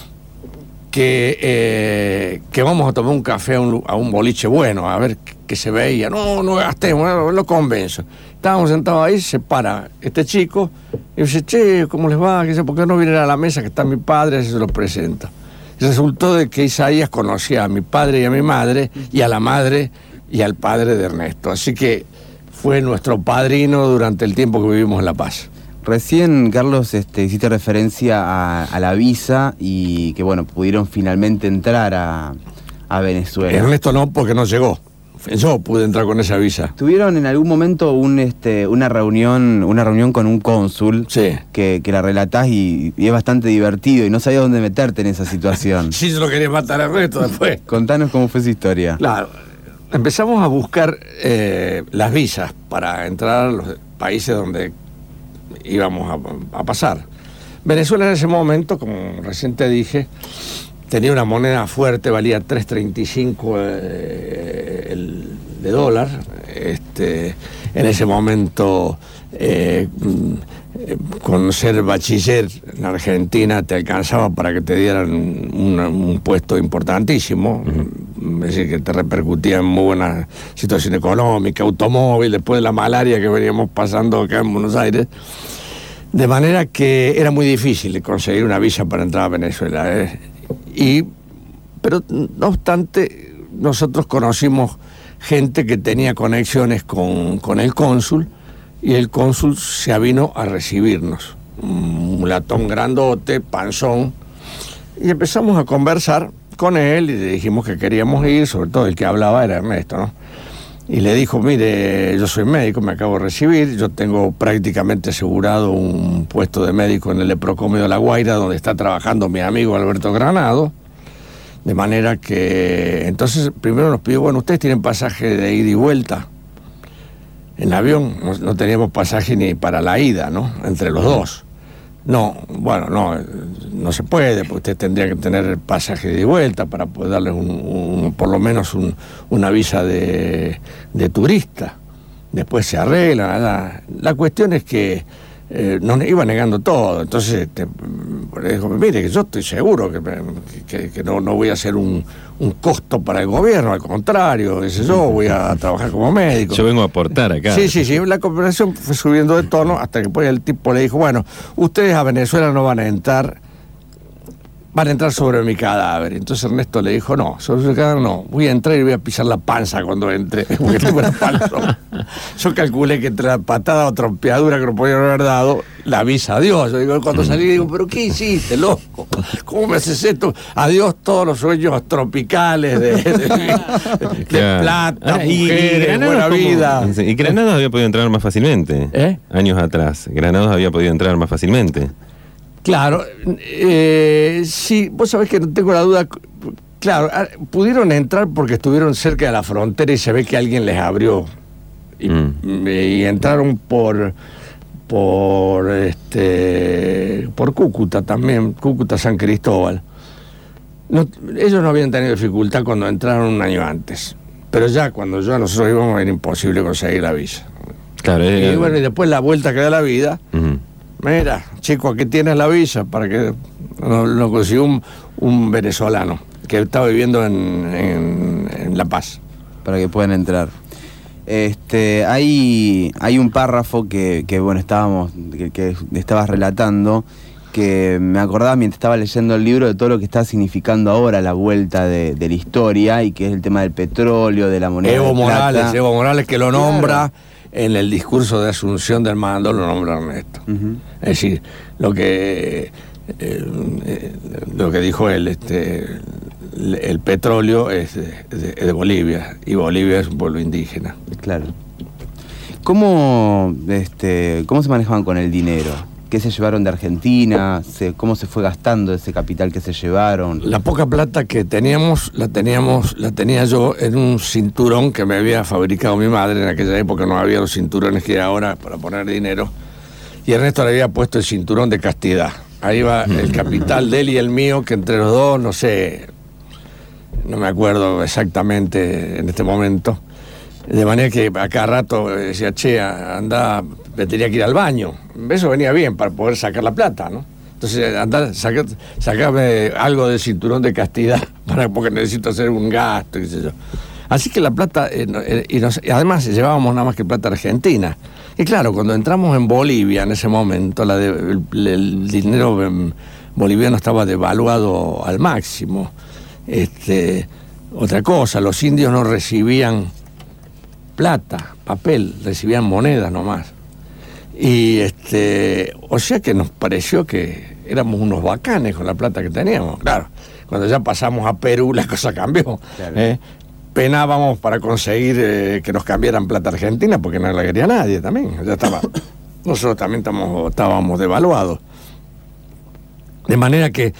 que, eh, que vamos a tomar un café a un, a un boliche bueno, a ver qué se veía. No, no gastemos, lo convenzo. Estábamos sentados ahí, se para este chico y dice, che, ¿cómo les va? ¿Por qué no vienen a la mesa que está mi padre? Así se los presento. Resultó de que Isaías conocía a mi padre y a mi madre, y a la madre y al padre de Ernesto. Así que fue nuestro padrino durante el tiempo que vivimos en La Paz. Recién, Carlos, este, hiciste referencia a, a la visa y que, bueno, pudieron finalmente entrar a, a Venezuela. Ernesto no, porque no llegó. Yo pude entrar con esa visa. ¿Tuvieron en algún momento un, este, una reunión una reunión con un cónsul? Sí. Que, que la relatás y, y es bastante divertido y no sabías dónde meterte en esa situación. Sí, yo lo quería matar a Ernesto después. Contanos cómo fue esa historia. Claro. Empezamos a buscar eh, las visas para entrar a los países donde íbamos a, a pasar. Venezuela en ese momento, como recién te dije, tenía una moneda fuerte, valía tres treinta y cinco eh, el de dólar. Este, en ese momento, eh, con ser bachiller en Argentina, te alcanzaba para que te dieran un, un puesto importantísimo. Uh-huh. Es decir, que te repercutía en muy buena situación económica, automóvil, después de la malaria que veníamos pasando acá en Buenos Aires. De manera que era muy difícil conseguir una visa para entrar a Venezuela. ¿eh? Y, pero no obstante, nosotros conocimos gente que tenía conexiones con, con el cónsul, y el cónsul se avino a recibirnos. Un mulatón grandote, panzón, y empezamos a conversar con él y le dijimos que queríamos ir, sobre todo el que hablaba era Ernesto, ¿no? Y le dijo, mire, yo soy médico, me acabo de recibir, yo tengo prácticamente asegurado un puesto de médico en el Leprocomio de La Guaira, donde está trabajando mi amigo Alberto Granado, de manera que, entonces, primero nos pidió, bueno, ustedes tienen pasaje de ida y vuelta en avión, no, no teníamos pasaje ni para la ida, ¿no?, entre los dos. No, bueno, no, no se puede, porque usted tendría que tener pasaje de ida y vuelta para poder darles un, un, por lo menos un, una visa de, de turista. Después se arregla. La, la cuestión es que eh, nos iba negando todo. Entonces, te, dijo, mire, que yo estoy seguro que, que, que no, no voy a hacer un, un costo para el gobierno, al contrario, qué sé yo, voy a trabajar como médico. Yo vengo a aportar acá. Sí, sí, sí, la conversación fue subiendo de tono hasta que después el tipo le dijo, bueno, ustedes a Venezuela no van a entrar van a entrar sobre mi cadáver. Entonces Ernesto le dijo, no, sobre su cadáver no, voy a entrar y voy a pisar la panza cuando entre, porque tengo la panza. Yo calculé que entre la patada o trompeadura que no podía haber dado, la avisa a Dios. Yo digo, cuando salí digo, pero ¿qué hiciste, loco? ¿Cómo me haces esto? Adiós todos los sueños tropicales de, de, de, de Claro. plata, Ah, y- y mujeres, Granados buena como- vida. Sí, y Granados había podido entrar más fácilmente. ¿Eh? Años atrás. Granados había podido entrar más fácilmente. Claro, eh, sí, vos sabés que no tengo la duda. Claro, ah, pudieron entrar porque estuvieron cerca de la frontera y se ve que alguien les abrió. Y, Mm. y entraron por por este por Cúcuta también, Cúcuta San Cristóbal. No, ellos no habían tenido dificultad cuando entraron un año antes, pero ya cuando ya nosotros íbamos era imposible conseguir la visa. Claro, Y bueno, y después la vuelta que da la vida. Ujú. Mira, chico, aquí tienes la visa para que lo, lo consiguió un, un venezolano que estaba viviendo en, en- en La Paz. Para que puedan entrar. Este, hay, hay un párrafo que, que bueno, estábamos, que, que estabas relatando, que me acordaba mientras estaba leyendo el libro de todo lo que está significando ahora la vuelta de, de la historia, y que es el tema del petróleo, de la moneda Evo de plata. Morales, Evo Morales que lo Claro. nombra en el discurso de asunción del mando, lo nombra Ernesto. Ujú. Es decir, lo que eh, eh, lo que dijo él, este, el, el petróleo es de, de- de Bolivia, y Bolivia es un pueblo indígena. Claro. ¿Cómo, este, ¿Cómo se manejaban con el dinero? ¿Qué se llevaron de Argentina? Se- ¿Cómo se fue gastando ese capital que se llevaron? La poca plata que teníamos, la teníamos, la tenía yo en un cinturón que me había fabricado mi madre. En aquella época no había los cinturones que hay ahora para poner dinero. Y Ernesto le había puesto el cinturón de castidad. Ahí va el capital de él y el mío, que entre los dos, no sé, no me acuerdo exactamente en este momento. De manera que a cada rato decía, che, anda, me tenía que ir al baño. Eso venía bien para poder sacar la plata, ¿no? Entonces, andá, saca, sacame algo del cinturón de castidad, para, porque necesito hacer un gasto, qué sé yo. Así que la plata, eh, no, eh, y, nos- y además llevábamos nada más que plata argentina. Y claro, cuando entramos en Bolivia en ese momento, la de- el, el dinero em, boliviano estaba devaluado al máximo. Este, otra cosa, los indios no recibían plata, papel, recibían monedas nomás. Y este, o sea que nos pareció que éramos unos bacanes con la plata que teníamos. Claro, cuando ya pasamos a Perú la cosa cambió. Claro. ¿eh? Penábamos para conseguir eh, que nos cambiaran plata argentina porque no la quería nadie también. Ya estaba, nosotros también estamos, estábamos devaluados. De manera que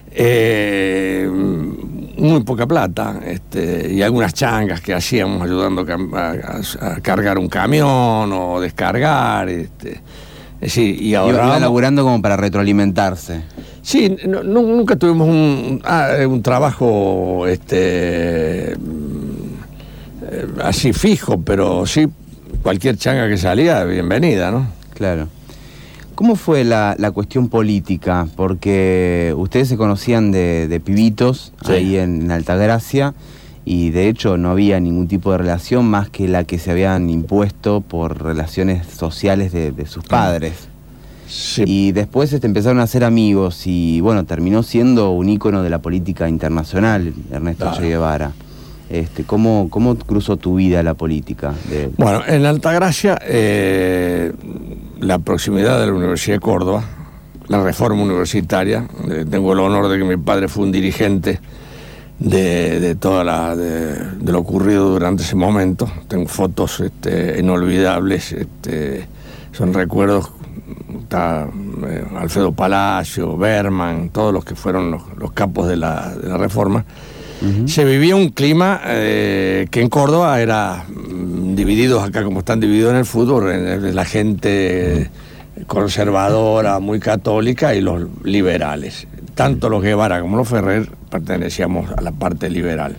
eh, muy poca plata, este, y algunas changas que hacíamos ayudando a, a- a cargar un camión o descargar. Este, es decir, y Iba, ahora iba laburando como para retroalimentarse. Sí, no- no- nunca tuvimos un, ah, un trabajo este, mm, eh, así fijo, pero sí, cualquier changa que salía, bienvenida, ¿no? Claro. ¿Cómo fue la, la cuestión política? Porque ustedes se conocían de, de pibitos Sí. ahí en, en Altagracia, y de hecho no había ningún tipo de relación más que la que se habían impuesto por relaciones sociales de, de sus padres. Sí. Y después este, empezaron a ser amigos, y bueno, terminó siendo un ícono de la política internacional, Ernesto Claro. Che Guevara. Este, ¿cómo, ¿Cómo cruzó tu vida la política? De- Bueno, en Altagracia, eh, la proximidad de la Universidad de Córdoba, la reforma universitaria, eh, tengo el honor de que mi padre fue un dirigente de, de toda la de, de lo ocurrido durante ese momento. Tengo fotos este, inolvidables, este, son recuerdos. Está eh, Alfredo Palacio, Berman, todos los que fueron los, los capos de la, de la reforma. Se vivía un clima eh, que en Córdoba era mm, divididos acá como están divididos en el fútbol, en, en la gente conservadora, muy católica, y los liberales. Tanto los Guevara como los Ferrer pertenecíamos a la parte liberal.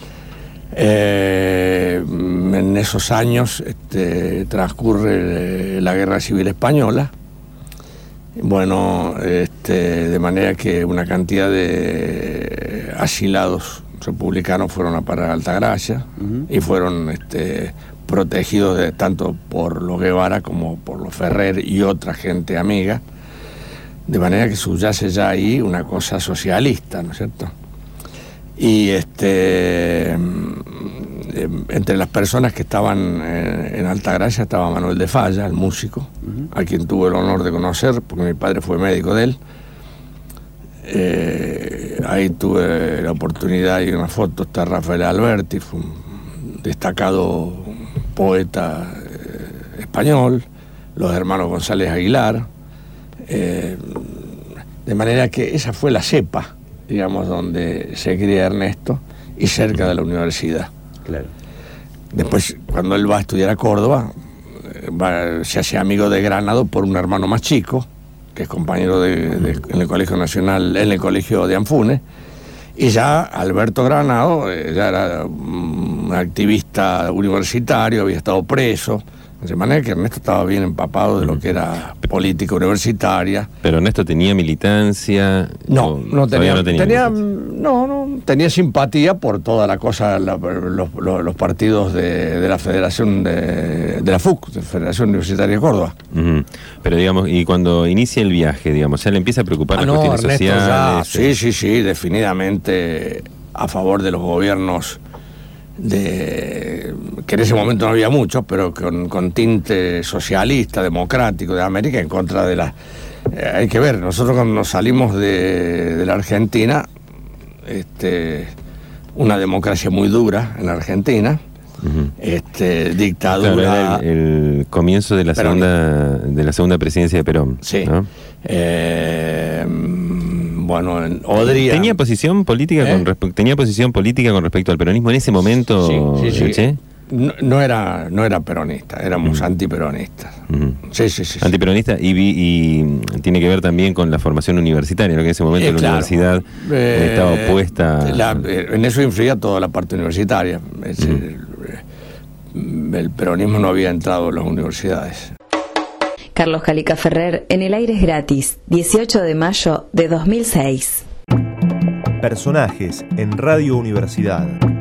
Eh, en esos años este, transcurre eh, la Guerra Civil Española. Bueno, este, de manera que una cantidad de asilados republicanos fueron a parar a Altagracia Ujú. y fueron este, protegidos de, tanto por los Guevara como por los Ferrer y otra gente amiga. De manera que subyace ya ahí una cosa socialista, ¿no es cierto? Y este entre las personas que estaban en, en Altagracia estaba Manuel de Falla, el músico, uh-huh. a quien tuve el honor de conocer, porque mi padre fue médico de él. Eh, ahí tuve la oportunidad y una foto, está Rafael Alberti, fue un destacado poeta eh, español, los hermanos González Aguilar, eh, de manera que esa fue la cepa, digamos, donde se cría Ernesto y cerca de la universidad. Claro. Después, cuando él va a estudiar a Córdoba, va, se hace amigo de Granado por un hermano más chico, que es compañero de, de, en el Colegio Nacional, en el Colegio de Anfunes, y ya Alberto Granado eh, ya era un activista universitario, había estado preso. De manera que Ernesto estaba bien empapado de lo que era política universitaria. Pero Ernesto tenía militancia. No, no tenía, no tenía, tenía no, no, tenía simpatía por toda la cosa, la, los, los, los partidos de, de la Federación de, de la F U C, de la Federación Universitaria de Córdoba. Uh-huh. Pero digamos, y cuando inicia el viaje, digamos, ya le empieza a preocupar ah, las no, cuestiones Ernesto sociales. Ya, sí, sí, sí, definitivamente a favor de los gobiernos de que en ese momento no había muchos, pero con, con tinte socialista, democrático de América, en contra de la... Eh, hay que ver, nosotros cuando nos salimos de, de la Argentina, este, una democracia muy dura en la Argentina, uh-huh. este, dictadura... Claro, el, el comienzo de la segunda de la segunda presidencia de Perón. Sí. ¿No? Eh, bueno, Odría... ¿Tenía posición política ¿Eh? con respe- tenía posición política con respecto al peronismo en ese momento? Sí, sí, sí. ¿Che? No, no era no era peronista, éramos uh-huh. antiperonistas. Uh-huh. Sí, sí, sí. Antiperonista y, vi, y tiene que ver también con la formación universitaria, ¿no? Que en ese momento eh, la claro. universidad eh, estaba opuesta. La, en eso influía toda la parte universitaria. Es uh-huh. decir, el, el peronismo no había entrado en las universidades. Carlos Calica Ferrer, En el aire es gratis, dieciocho de mayo de dos mil seis. Personajes en Radio Universidad.